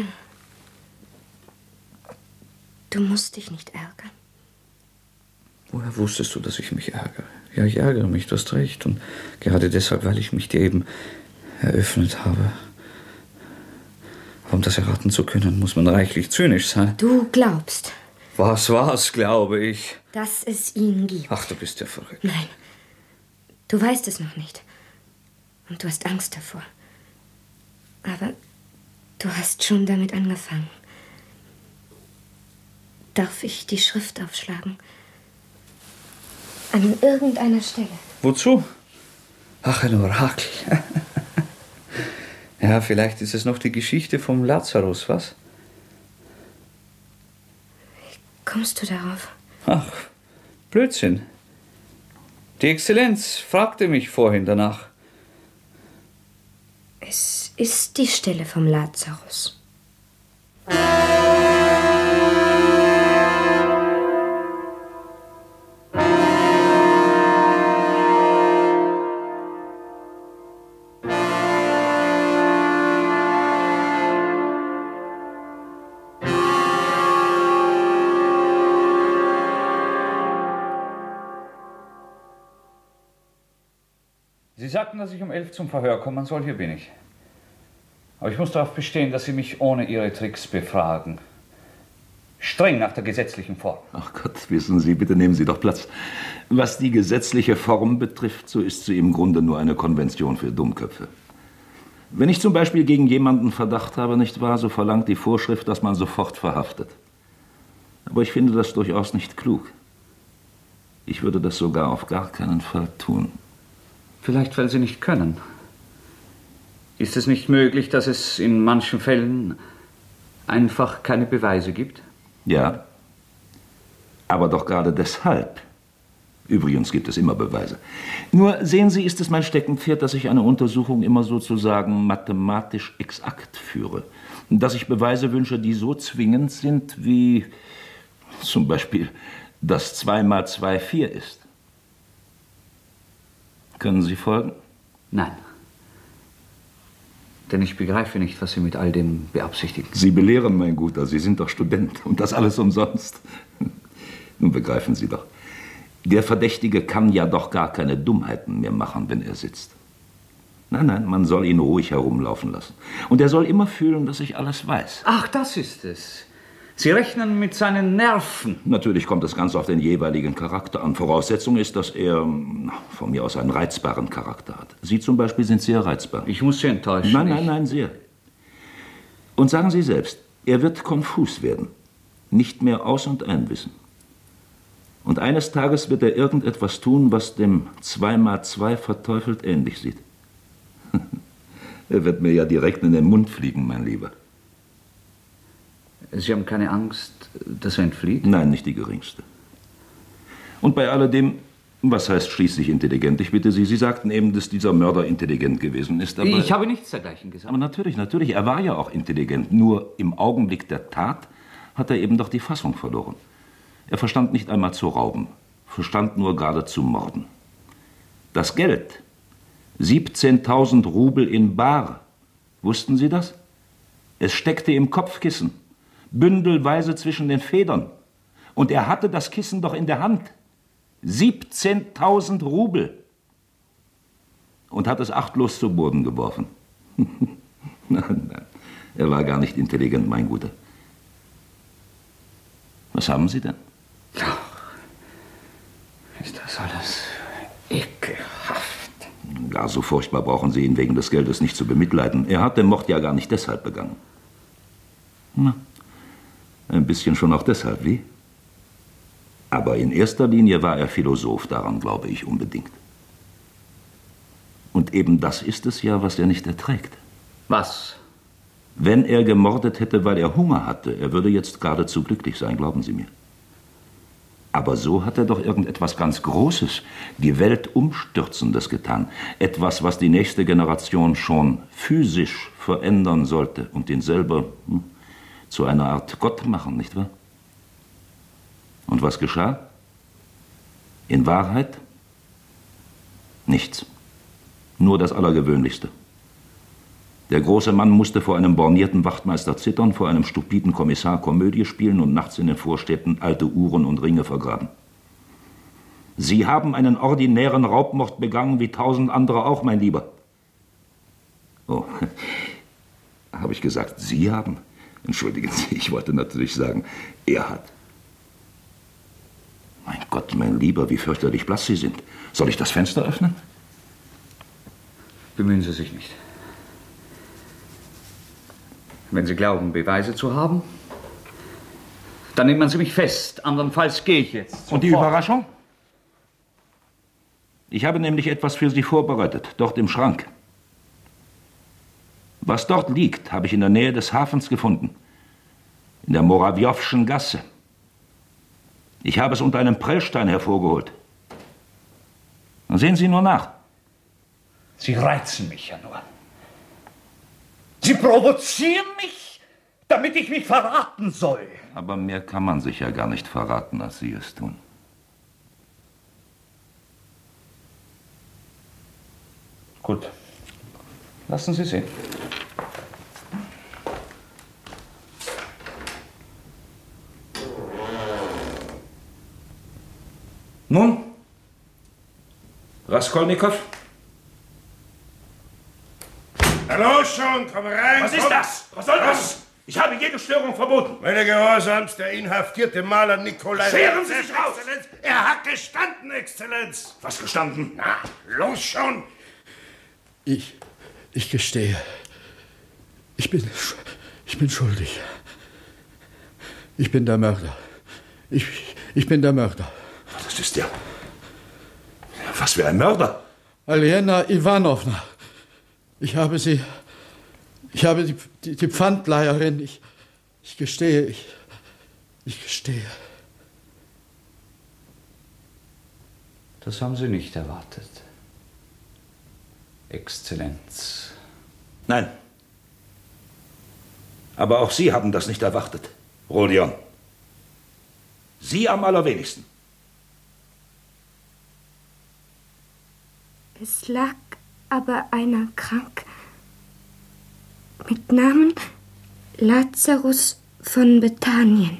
du musst dich nicht ärgern. Woher wusstest du, dass ich mich ärgere? Ja, ich ärgere mich, du hast recht. Und gerade deshalb, weil ich mich dir eben eröffnet habe. Aber um das erraten zu können, muss man reichlich zynisch sein. Du glaubst. Was, was, glaube ich? Dass es ihn gibt. Ach, du bist ja verrückt. Nein, du weißt es noch nicht. Und du hast Angst davor. Aber du hast schon damit angefangen. Darf ich die Schrift aufschlagen? An irgendeiner Stelle. Wozu? Ach, ein Orakel. Ja, vielleicht ist es noch die Geschichte vom Lazarus, was? Wie kommst du darauf? Ach, Blödsinn. Die Exzellenz fragte mich vorhin danach. Es ist die Stelle vom Lazarus. Sie sagten, dass ich um elf zum Verhör kommen soll. Hier bin ich. Aber ich muss darauf bestehen, dass Sie mich ohne Ihre Tricks befragen. Streng nach der gesetzlichen Form. Ach Gott, wissen Sie, bitte nehmen Sie doch Platz. Was die gesetzliche Form betrifft, so ist sie im Grunde nur eine Konvention für Dummköpfe. Wenn ich zum Beispiel gegen jemanden Verdacht habe, nicht wahr, so verlangt die Vorschrift, dass man sofort verhaftet. Aber ich finde das durchaus nicht klug. Ich würde das sogar auf gar keinen Fall tun. Vielleicht, weil Sie nicht können. Ist es nicht möglich, dass es in manchen Fällen einfach keine Beweise gibt? Ja, aber doch gerade deshalb. Übrigens gibt es immer Beweise. Nur, sehen Sie, ist es mein Steckenpferd, dass ich eine Untersuchung immer sozusagen mathematisch exakt führe. Und dass ich Beweise wünsche, die so zwingend sind, wie zum Beispiel, dass zwei mal zwei vier ist. Können Sie folgen? Nein. Denn ich begreife nicht, was Sie mit all dem beabsichtigen. Sie belehren, mein Guter, Sie sind doch Student und das alles umsonst. Nun begreifen Sie doch. Der Verdächtige kann ja doch gar keine Dummheiten mehr machen, wenn er sitzt. Nein, nein, man soll ihn ruhig herumlaufen lassen. Und er soll immer fühlen, dass ich alles weiß. Ach, das ist es. Sie rechnen mit seinen Nerven. Natürlich kommt es ganz auf den jeweiligen Charakter an. Voraussetzung ist, dass er von mir aus einen reizbaren Charakter hat. Sie zum Beispiel sind sehr reizbar. Ich muss Sie enttäuschen. Nein, nein, nein, sehr. Und sagen Sie selbst, er wird konfus werden. Nicht mehr aus- und einwissen. Und eines Tages wird er irgendetwas tun, was dem zwei mal zwei verteufelt ähnlich sieht. Er wird mir ja direkt in den Mund fliegen, mein Lieber. Sie haben keine Angst, dass er entflieht? Nein, nicht die geringste. Und bei alledem, was heißt schließlich intelligent? Ich bitte Sie, Sie sagten eben, dass dieser Mörder intelligent gewesen ist. Aber ich habe nichts dergleichen gesagt. Aber natürlich, natürlich, er war ja auch intelligent. Nur im Augenblick der Tat hat er eben doch die Fassung verloren. Er verstand nicht einmal zu rauben, verstand nur gerade zu morden. Das Geld, siebzehntausend Rubel in bar, wussten Sie das? Es steckte im Kopfkissen, bündelweise zwischen den Federn. Und er hatte das Kissen doch in der Hand. siebzehntausend Rubel. Und hat es achtlos zu Boden geworfen. Nein, nein, er war gar nicht intelligent, mein Guter. Was haben Sie denn? Ach, ist das alles ekelhaft. Gar so furchtbar brauchen Sie ihn wegen des Geldes nicht zu bemitleiden. Er hat den Mord ja gar nicht deshalb begangen. Na, ein bisschen schon auch deshalb, wie? Aber in erster Linie war er Philosoph, daran glaube ich unbedingt. Und eben das ist es ja, was er nicht erträgt. Was? Wenn er gemordet hätte, weil er Hunger hatte, er würde jetzt geradezu glücklich sein, glauben Sie mir. Aber so hat er doch irgendetwas ganz Großes, die Welt Umstürzendes getan. Etwas, was die nächste Generation schon physisch verändern sollte und ihn selber hm, zu einer Art Gott machen, nicht wahr? Und was geschah? In Wahrheit? Nichts. Nur das Allergewöhnlichste. Der große Mann musste vor einem bornierten Wachtmeister zittern, vor einem stupiden Kommissar Komödie spielen und nachts in den Vorstädten alte Uhren und Ringe vergraben. Sie haben einen ordinären Raubmord begangen, wie tausend andere auch, mein Lieber. Oh, habe ich gesagt, Sie haben? Entschuldigen Sie, ich wollte natürlich sagen, er hat. Mein Gott, mein Lieber, wie fürchterlich blass Sie sind. Soll ich das Fenster öffnen? Bemühen Sie sich nicht. Wenn Sie glauben, Beweise zu haben, dann nehmen Sie mich fest. Andernfalls gehe ich jetzt. Und die Überraschung? Ich habe nämlich etwas für Sie vorbereitet, dort im Schrank. Was dort liegt, habe ich in der Nähe des Hafens gefunden. In der Morawiowschen Gasse. Ich habe es unter einem Prellstein hervorgeholt. Dann sehen Sie nur nach. Sie reizen mich ja nur. Sie provozieren mich, damit ich mich verraten soll. Aber mehr kann man sich ja gar nicht verraten, als Sie es tun. Gut. Lassen Sie sehen. Nun? Raskolnikow? Hallo schon, komm rein. Was ist komm. das? Was soll das? Ich habe jede Störung verboten. Meine Gehorsamst, der inhaftierte Maler Nikolai. Scheren Sie sich raus! Exzellenz. Er hat gestanden, Exzellenz. Was gestanden? Na, los schon. Ich, ich gestehe. Ich bin, ich bin schuldig. Ich bin der Mörder. Ich, ich bin der Mörder. Das ist ja... Was für ein Mörder? Aljena Ivanovna. Ich habe sie... Ich habe die, die, die Pfandleiherin. Ich, ich gestehe, ich... Ich gestehe. Das haben Sie nicht erwartet, Exzellenz. Nein. Aber auch Sie haben das nicht erwartet, Rodion. Sie am allerwenigsten. Es lag aber einer krank mit Namen Lazarus von Bethanien.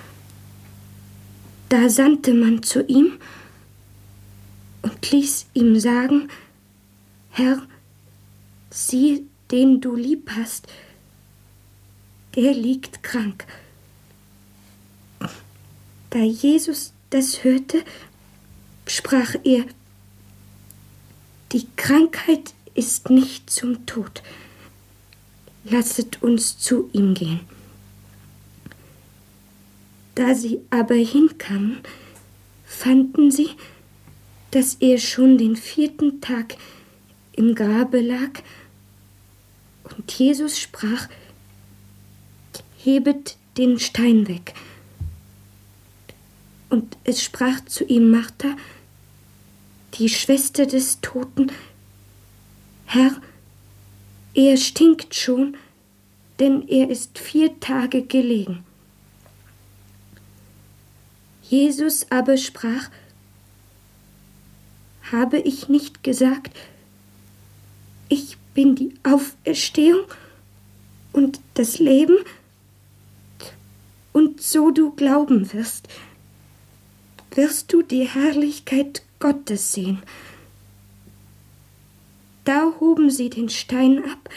Da sandte man zu ihm und ließ ihm sagen, Herr, sieh, den du lieb hast, der liegt krank. Da Jesus das hörte, sprach er, die Krankheit ist nicht zum Tod. Lasset uns zu ihm gehen. Da sie aber hinkamen, fanden sie, dass er schon den vierten Tag im Grabe lag, und Jesus sprach, hebet den Stein weg. Und es sprach zu ihm Martha, die Schwester des Toten, Herr, er stinkt schon, denn er ist vier Tage gelegen. Jesus aber sprach, habe ich nicht gesagt, ich bin die Auferstehung und das Leben, und so du glauben wirst, wirst du die Herrlichkeit Gottes sehen. Da hoben sie den Stein ab,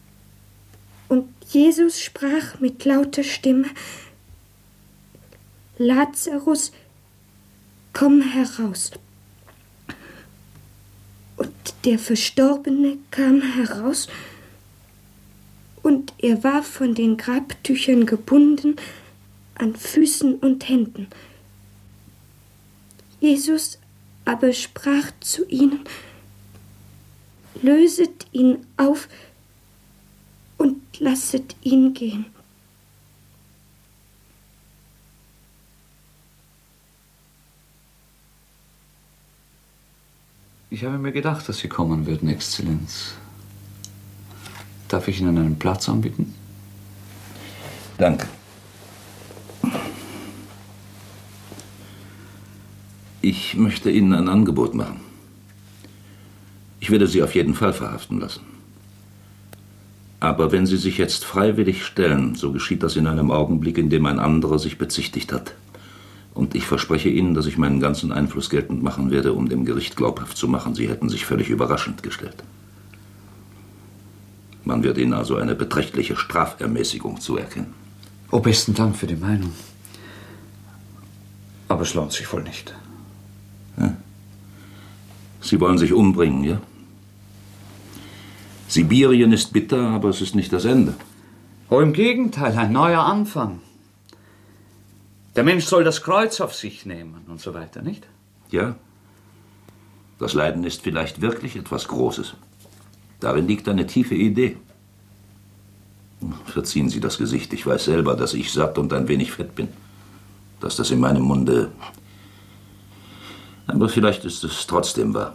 und Jesus sprach mit lauter Stimme, Lazarus, komm heraus. Und der Verstorbene kam heraus, und er war von den Grabtüchern gebunden an Füßen und Händen. Jesus aber sprach zu ihnen: Löset ihn auf und lasset ihn gehen. Ich habe mir gedacht, dass Sie kommen würden, Exzellenz. Darf ich Ihnen einen Platz anbieten? Danke. Ich möchte Ihnen ein Angebot machen. Ich werde Sie auf jeden Fall verhaften lassen. Aber wenn Sie sich jetzt freiwillig stellen, so geschieht das in einem Augenblick, in dem ein anderer sich bezichtigt hat. Und ich verspreche Ihnen, dass ich meinen ganzen Einfluss geltend machen werde, um dem Gericht glaubhaft zu machen, Sie hätten sich völlig überraschend gestellt. Man wird Ihnen also eine beträchtliche Strafermäßigung zuerkennen. Oh, besten Dank für die Meinung. Aber es lohnt sich wohl nicht. Ja. Sie wollen sich umbringen, ja? Sibirien ist bitter, aber es ist nicht das Ende. Oh, im Gegenteil, ein neuer Anfang. Der Mensch soll das Kreuz auf sich nehmen und so weiter, nicht? Ja. Das Leiden ist vielleicht wirklich etwas Großes. Darin liegt eine tiefe Idee. Verziehen Sie das Gesicht. Ich weiß selber, dass ich satt und ein wenig fett bin. Dass das in meinem Munde... Aber vielleicht ist es trotzdem wahr.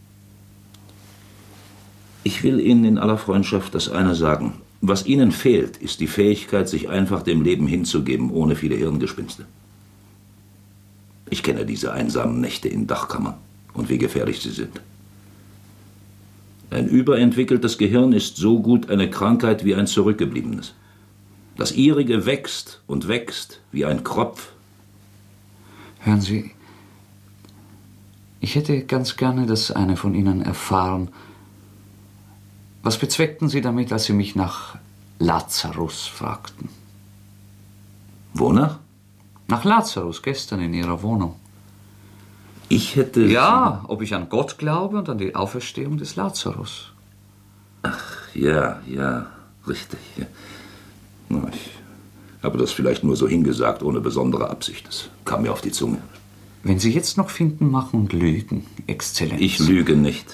Ich will Ihnen in aller Freundschaft das eine sagen. Was Ihnen fehlt, ist die Fähigkeit, sich einfach dem Leben hinzugeben, ohne viele Hirngespinste. Ich kenne diese einsamen Nächte in Dachkammern und wie gefährlich sie sind. Ein überentwickeltes Gehirn ist so gut eine Krankheit wie ein zurückgebliebenes. Das Ihrige wächst und wächst wie ein Kropf. Hören Sie, ich hätte ganz gerne das eine von Ihnen erfahren. Was bezweckten Sie damit, als Sie mich nach Lazarus fragten? Wonach? Nach Lazarus, gestern in Ihrer Wohnung. Ich hätte... Ja, ob ich an Gott glaube und an die Auferstehung des Lazarus. Ach, ja, ja, richtig. Ja. Na, ich habe das vielleicht nur so hingesagt, ohne besondere Absicht. Das kam mir auf die Zunge. Wenn Sie jetzt noch Finden machen und lügen, Exzellenz. Ich lüge nicht.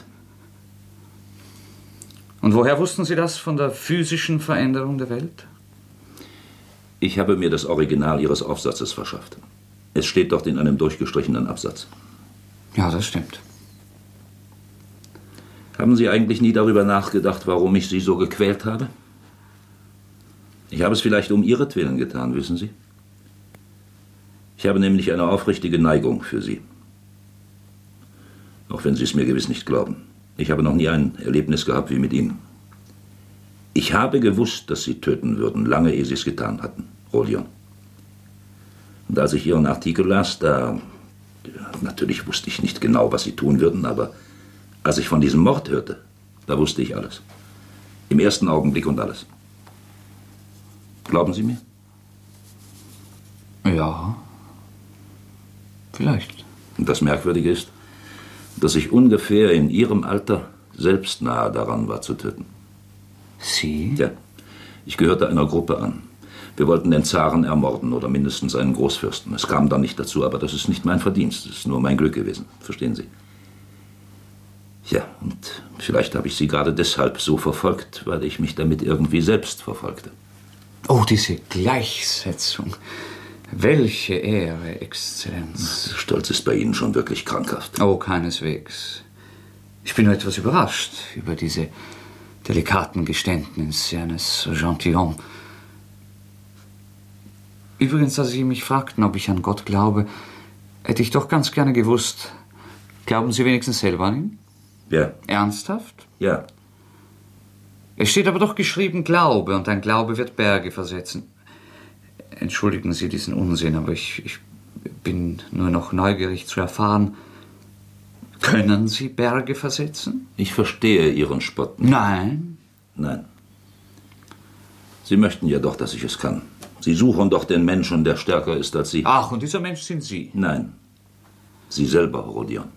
Und woher wussten Sie das von der physischen Veränderung der Welt? Ich habe mir das Original Ihres Aufsatzes verschafft. Es steht dort in einem durchgestrichenen Absatz. Ja, das stimmt. Haben Sie eigentlich nie darüber nachgedacht, warum ich Sie so gequält habe? Ich habe es vielleicht um Ihretwillen getan, wissen Sie? Ich habe nämlich eine aufrichtige Neigung für Sie. Auch wenn Sie es mir gewiss nicht glauben. Ich habe noch nie ein Erlebnis gehabt wie mit Ihnen. Ich habe gewusst, dass Sie töten würden, lange ehe Sie es getan hatten, Rodion. Und als ich Ihren Artikel las, da... Natürlich wusste ich nicht genau, was Sie tun würden, aber als ich von diesem Mord hörte, da wusste ich alles. Im ersten Augenblick und alles. Glauben Sie mir? Ja, vielleicht. Und das Merkwürdige ist, dass ich ungefähr in Ihrem Alter selbst nahe daran war zu töten. Sie? Ja, ich gehörte einer Gruppe an. Wir wollten den Zaren ermorden oder mindestens einen Großfürsten. Es kam dann nicht dazu, aber das ist nicht mein Verdienst. Das ist nur mein Glück gewesen. Verstehen Sie? Ja, und vielleicht habe ich Sie gerade deshalb so verfolgt, weil ich mich damit irgendwie selbst verfolgte. Oh, diese Gleichsetzung. Welche Ehre, Exzellenz. Der Stolz ist bei Ihnen schon wirklich krankhaft. Oh, keineswegs. Ich bin nur etwas überrascht über diese delikaten Geständnisse eines Gentilhomme. Übrigens, als Sie mich fragten, ob ich an Gott glaube, hätte ich doch ganz gerne gewusst, glauben Sie wenigstens selber an ihn? Ja. Ernsthaft? Ja. Es steht aber doch geschrieben Glaube, und ein Glaube wird Berge versetzen. Entschuldigen Sie diesen Unsinn, aber ich, ich bin nur noch neugierig zu erfahren, können Sie Berge versetzen? Ich verstehe Ihren Spott. Nein. Nein. Sie möchten ja doch, dass ich es kann. Sie suchen doch den Menschen, der stärker ist als Sie. Ach, und dieser Mensch sind Sie? Nein, Sie selber, Rodion.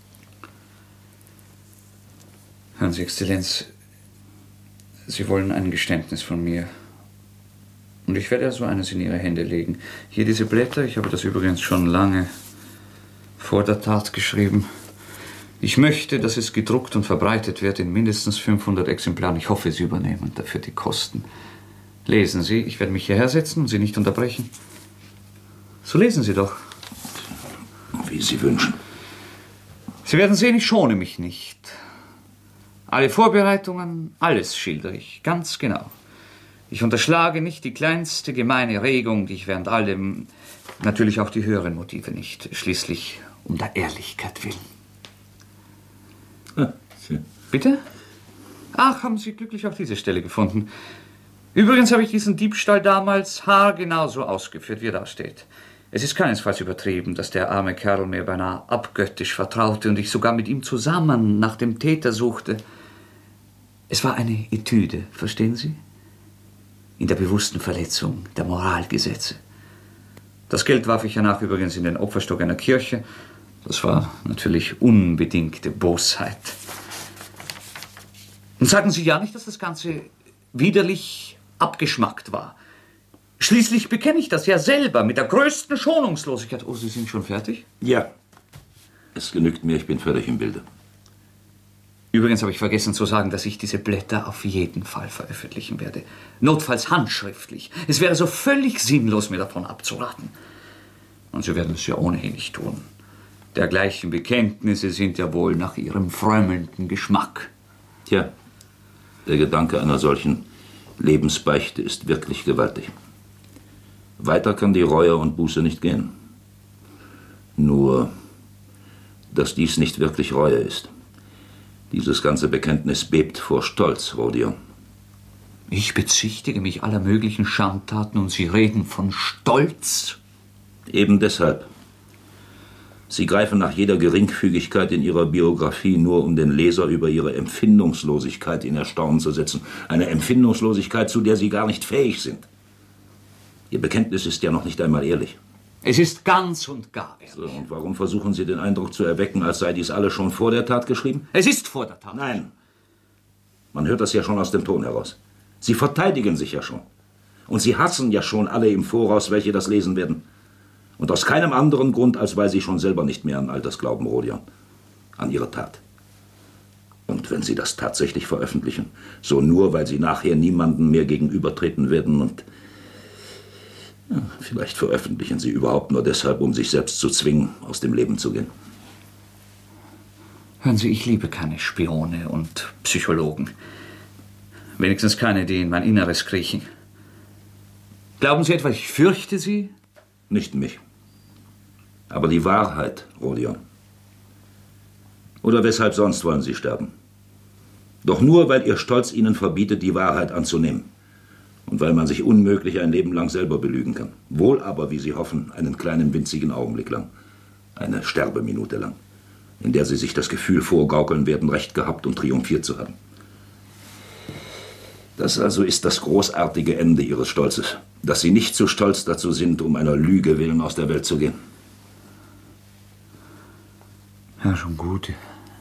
Hören Sie, Exzellenz, Sie wollen ein Geständnis von mir. Und ich werde also eines in Ihre Hände legen. Hier diese Blätter, ich habe das übrigens schon lange vor der Tat geschrieben. Ich möchte, dass es gedruckt und verbreitet wird in mindestens fünfhundert Exemplaren. Ich hoffe, Sie übernehmen dafür die Kosten. Lesen Sie, ich werde mich hierher setzen und Sie nicht unterbrechen. So lesen Sie doch. Wie Sie wünschen. Sie werden sehen, ich schone mich nicht. Alle Vorbereitungen, alles schildere ich, ganz genau. Ich unterschlage nicht die kleinste gemeine Regung, die ich während allem, natürlich auch die höheren Motive nicht, schließlich um der Ehrlichkeit willen. Ah, Bitte? Ach, haben Sie glücklich auch diese Stelle gefunden. Übrigens habe ich diesen Diebstahl damals haargenau so ausgeführt, wie er da steht. Es ist keinesfalls übertrieben, dass der arme Kerl mir beinahe abgöttisch vertraute und ich sogar mit ihm zusammen nach dem Täter suchte. Es war eine Etüde, verstehen Sie? In der bewussten Verletzung der Moralgesetze. Das Geld warf ich danach übrigens in den Opferstock einer Kirche. Das war natürlich unbedingte Bosheit. Und sagen Sie ja nicht, dass das Ganze widerlich abgeschmackt war. Schließlich bekenne ich das ja selber mit der größten Schonungslosigkeit. Oh, Sie sind schon fertig? Ja. Es genügt mir, ich bin völlig im Bilde. Übrigens habe ich vergessen zu sagen, dass ich diese Blätter auf jeden Fall veröffentlichen werde. Notfalls handschriftlich. Es wäre so völlig sinnlos, mir davon abzuraten. Und Sie werden es ja ohnehin nicht tun. Dergleichen Bekenntnisse sind ja wohl nach Ihrem frömmelnden Geschmack. Tja, der Gedanke einer solchen Lebensbeichte ist wirklich gewaltig. Weiter kann die Reue und Buße nicht gehen. Nur, dass dies nicht wirklich Reue ist. Dieses ganze Bekenntnis bebt vor Stolz, Rodion. Ich bezichtige mich aller möglichen Schandtaten und Sie reden von Stolz? Eben deshalb. Sie greifen nach jeder Geringfügigkeit in Ihrer Biografie nur, um den Leser über Ihre Empfindungslosigkeit in Erstaunen zu setzen. Eine Empfindungslosigkeit, zu der Sie gar nicht fähig sind. Ihr Bekenntnis ist ja noch nicht einmal ehrlich. Es ist ganz und gar ehrlich. So, und warum versuchen Sie den Eindruck zu erwecken, als sei dies alles schon vor der Tat geschrieben? Es ist vor der Tat. Nein. Man hört das ja schon aus dem Ton heraus. Sie verteidigen sich ja schon. Und Sie hassen ja schon alle im Voraus, welche das lesen werden. Und aus keinem anderen Grund, als weil Sie schon selber nicht mehr an all das glauben, Rodion. An Ihre Tat. Und wenn Sie das tatsächlich veröffentlichen, so nur, weil Sie nachher niemandem mehr gegenübertreten werden und ja, vielleicht veröffentlichen Sie überhaupt nur deshalb, um sich selbst zu zwingen, aus dem Leben zu gehen. Hören Sie, ich liebe keine Spione und Psychologen. Wenigstens keine, die in mein Inneres kriechen. Glauben Sie etwa, ich fürchte Sie? Nicht mich. Aber die Wahrheit, Rodion. Oder weshalb sonst wollen Sie sterben? Doch nur, weil Ihr Stolz Ihnen verbietet, die Wahrheit anzunehmen. Und weil man sich unmöglich ein Leben lang selber belügen kann. Wohl aber, wie Sie hoffen, einen kleinen winzigen Augenblick lang. Eine Sterbeminute lang. In der Sie sich das Gefühl vorgaukeln werden, Recht gehabt und triumphiert zu haben. Das also ist das großartige Ende Ihres Stolzes. Dass Sie nicht zu stolz dazu sind, um einer Lüge willen aus der Welt zu gehen. Ja, schon gut.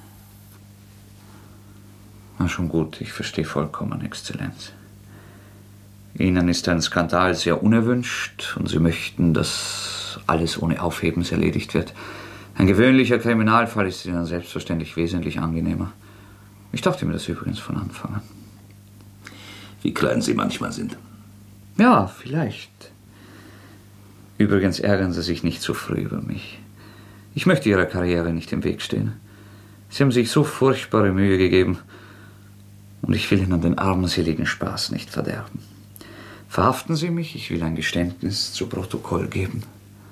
Ja, schon gut. Ich verstehe vollkommen, Exzellenz. Ihnen ist ein Skandal sehr unerwünscht und Sie möchten, dass alles ohne Aufhebens erledigt wird. Ein gewöhnlicher Kriminalfall ist Ihnen selbstverständlich wesentlich angenehmer. Ich dachte mir das übrigens von Anfang an. Wie klein Sie manchmal sind. Ja, vielleicht. Übrigens ärgern Sie sich nicht zu früh über mich. Ich möchte Ihrer Karriere nicht im Weg stehen. Sie haben sich so furchtbare Mühe gegeben und ich will Ihnen den armseligen Spaß nicht verderben. Verhaften Sie mich, ich will ein Geständnis zu Protokoll geben.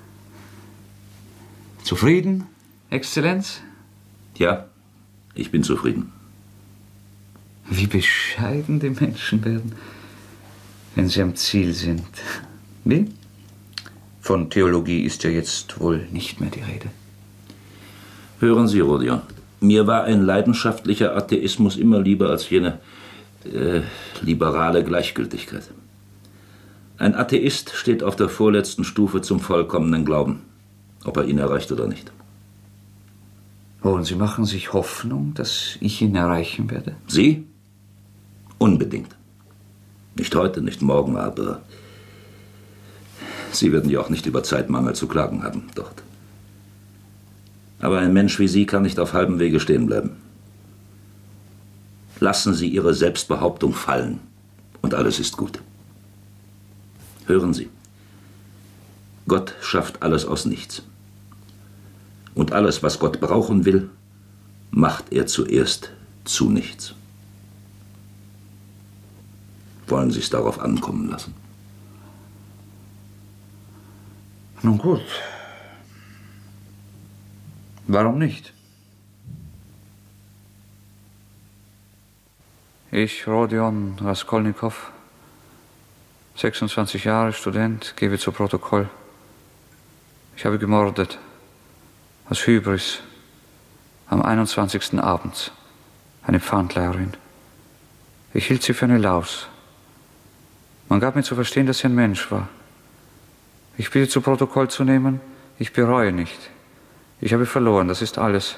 Zufrieden, Exzellenz? Ja, ich bin zufrieden. Wie bescheiden die Menschen werden, wenn sie am Ziel sind. Wie? Von Theologie ist ja jetzt wohl nicht mehr die Rede. Hören Sie, Rodion, mir war ein leidenschaftlicher Atheismus immer lieber als jene äh, liberale Gleichgültigkeit. Ein Atheist steht auf der vorletzten Stufe zum vollkommenen Glauben, ob er ihn erreicht oder nicht. Oh, und Sie machen sich Hoffnung, dass ich ihn erreichen werde? Sie? Unbedingt. Nicht heute, nicht morgen, aber Sie werden ja auch nicht über Zeitmangel zu klagen haben dort. Aber ein Mensch wie Sie kann nicht auf halbem Wege stehen bleiben. Lassen Sie Ihre Selbstbehauptung fallen und alles ist gut. Hören Sie, Gott schafft alles aus nichts. Und alles, was Gott brauchen will, macht er zuerst zu nichts. Wollen Sie es darauf ankommen lassen? Nun gut. Warum nicht? Ich, Rodion Raskolnikow, sechsundzwanzig Jahre, Student, gebe zu Protokoll. Ich habe gemordet, aus Hybris, am einundzwanzigsten abends, eine Pfandleiherin. Ich hielt sie für eine Laus. Man gab mir zu verstehen, dass sie ein Mensch war. Ich bitte zu Protokoll zu nehmen, ich bereue nicht. Ich habe verloren, das ist alles.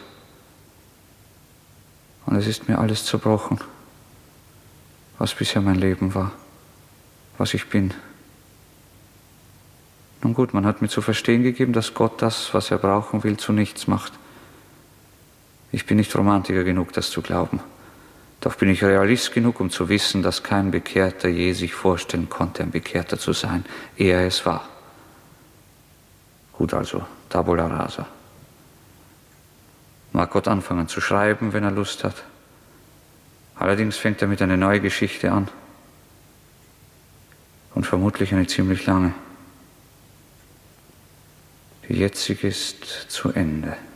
Und es ist mir alles zerbrochen, was bisher mein Leben war, was ich bin. Nun gut, man hat mir zu verstehen gegeben, dass Gott das, was er brauchen will, zu nichts macht. Ich bin nicht Romantiker genug, das zu glauben. Doch bin ich Realist genug, um zu wissen, dass kein Bekehrter je sich vorstellen konnte, ein Bekehrter zu sein, ehe er es war. Gut also, tabula rasa. Mag Gott anfangen zu schreiben, wenn er Lust hat. Allerdings fängt er mit einer neuen Geschichte an. Und vermutlich eine ziemlich lange. Die jetzige ist zu Ende.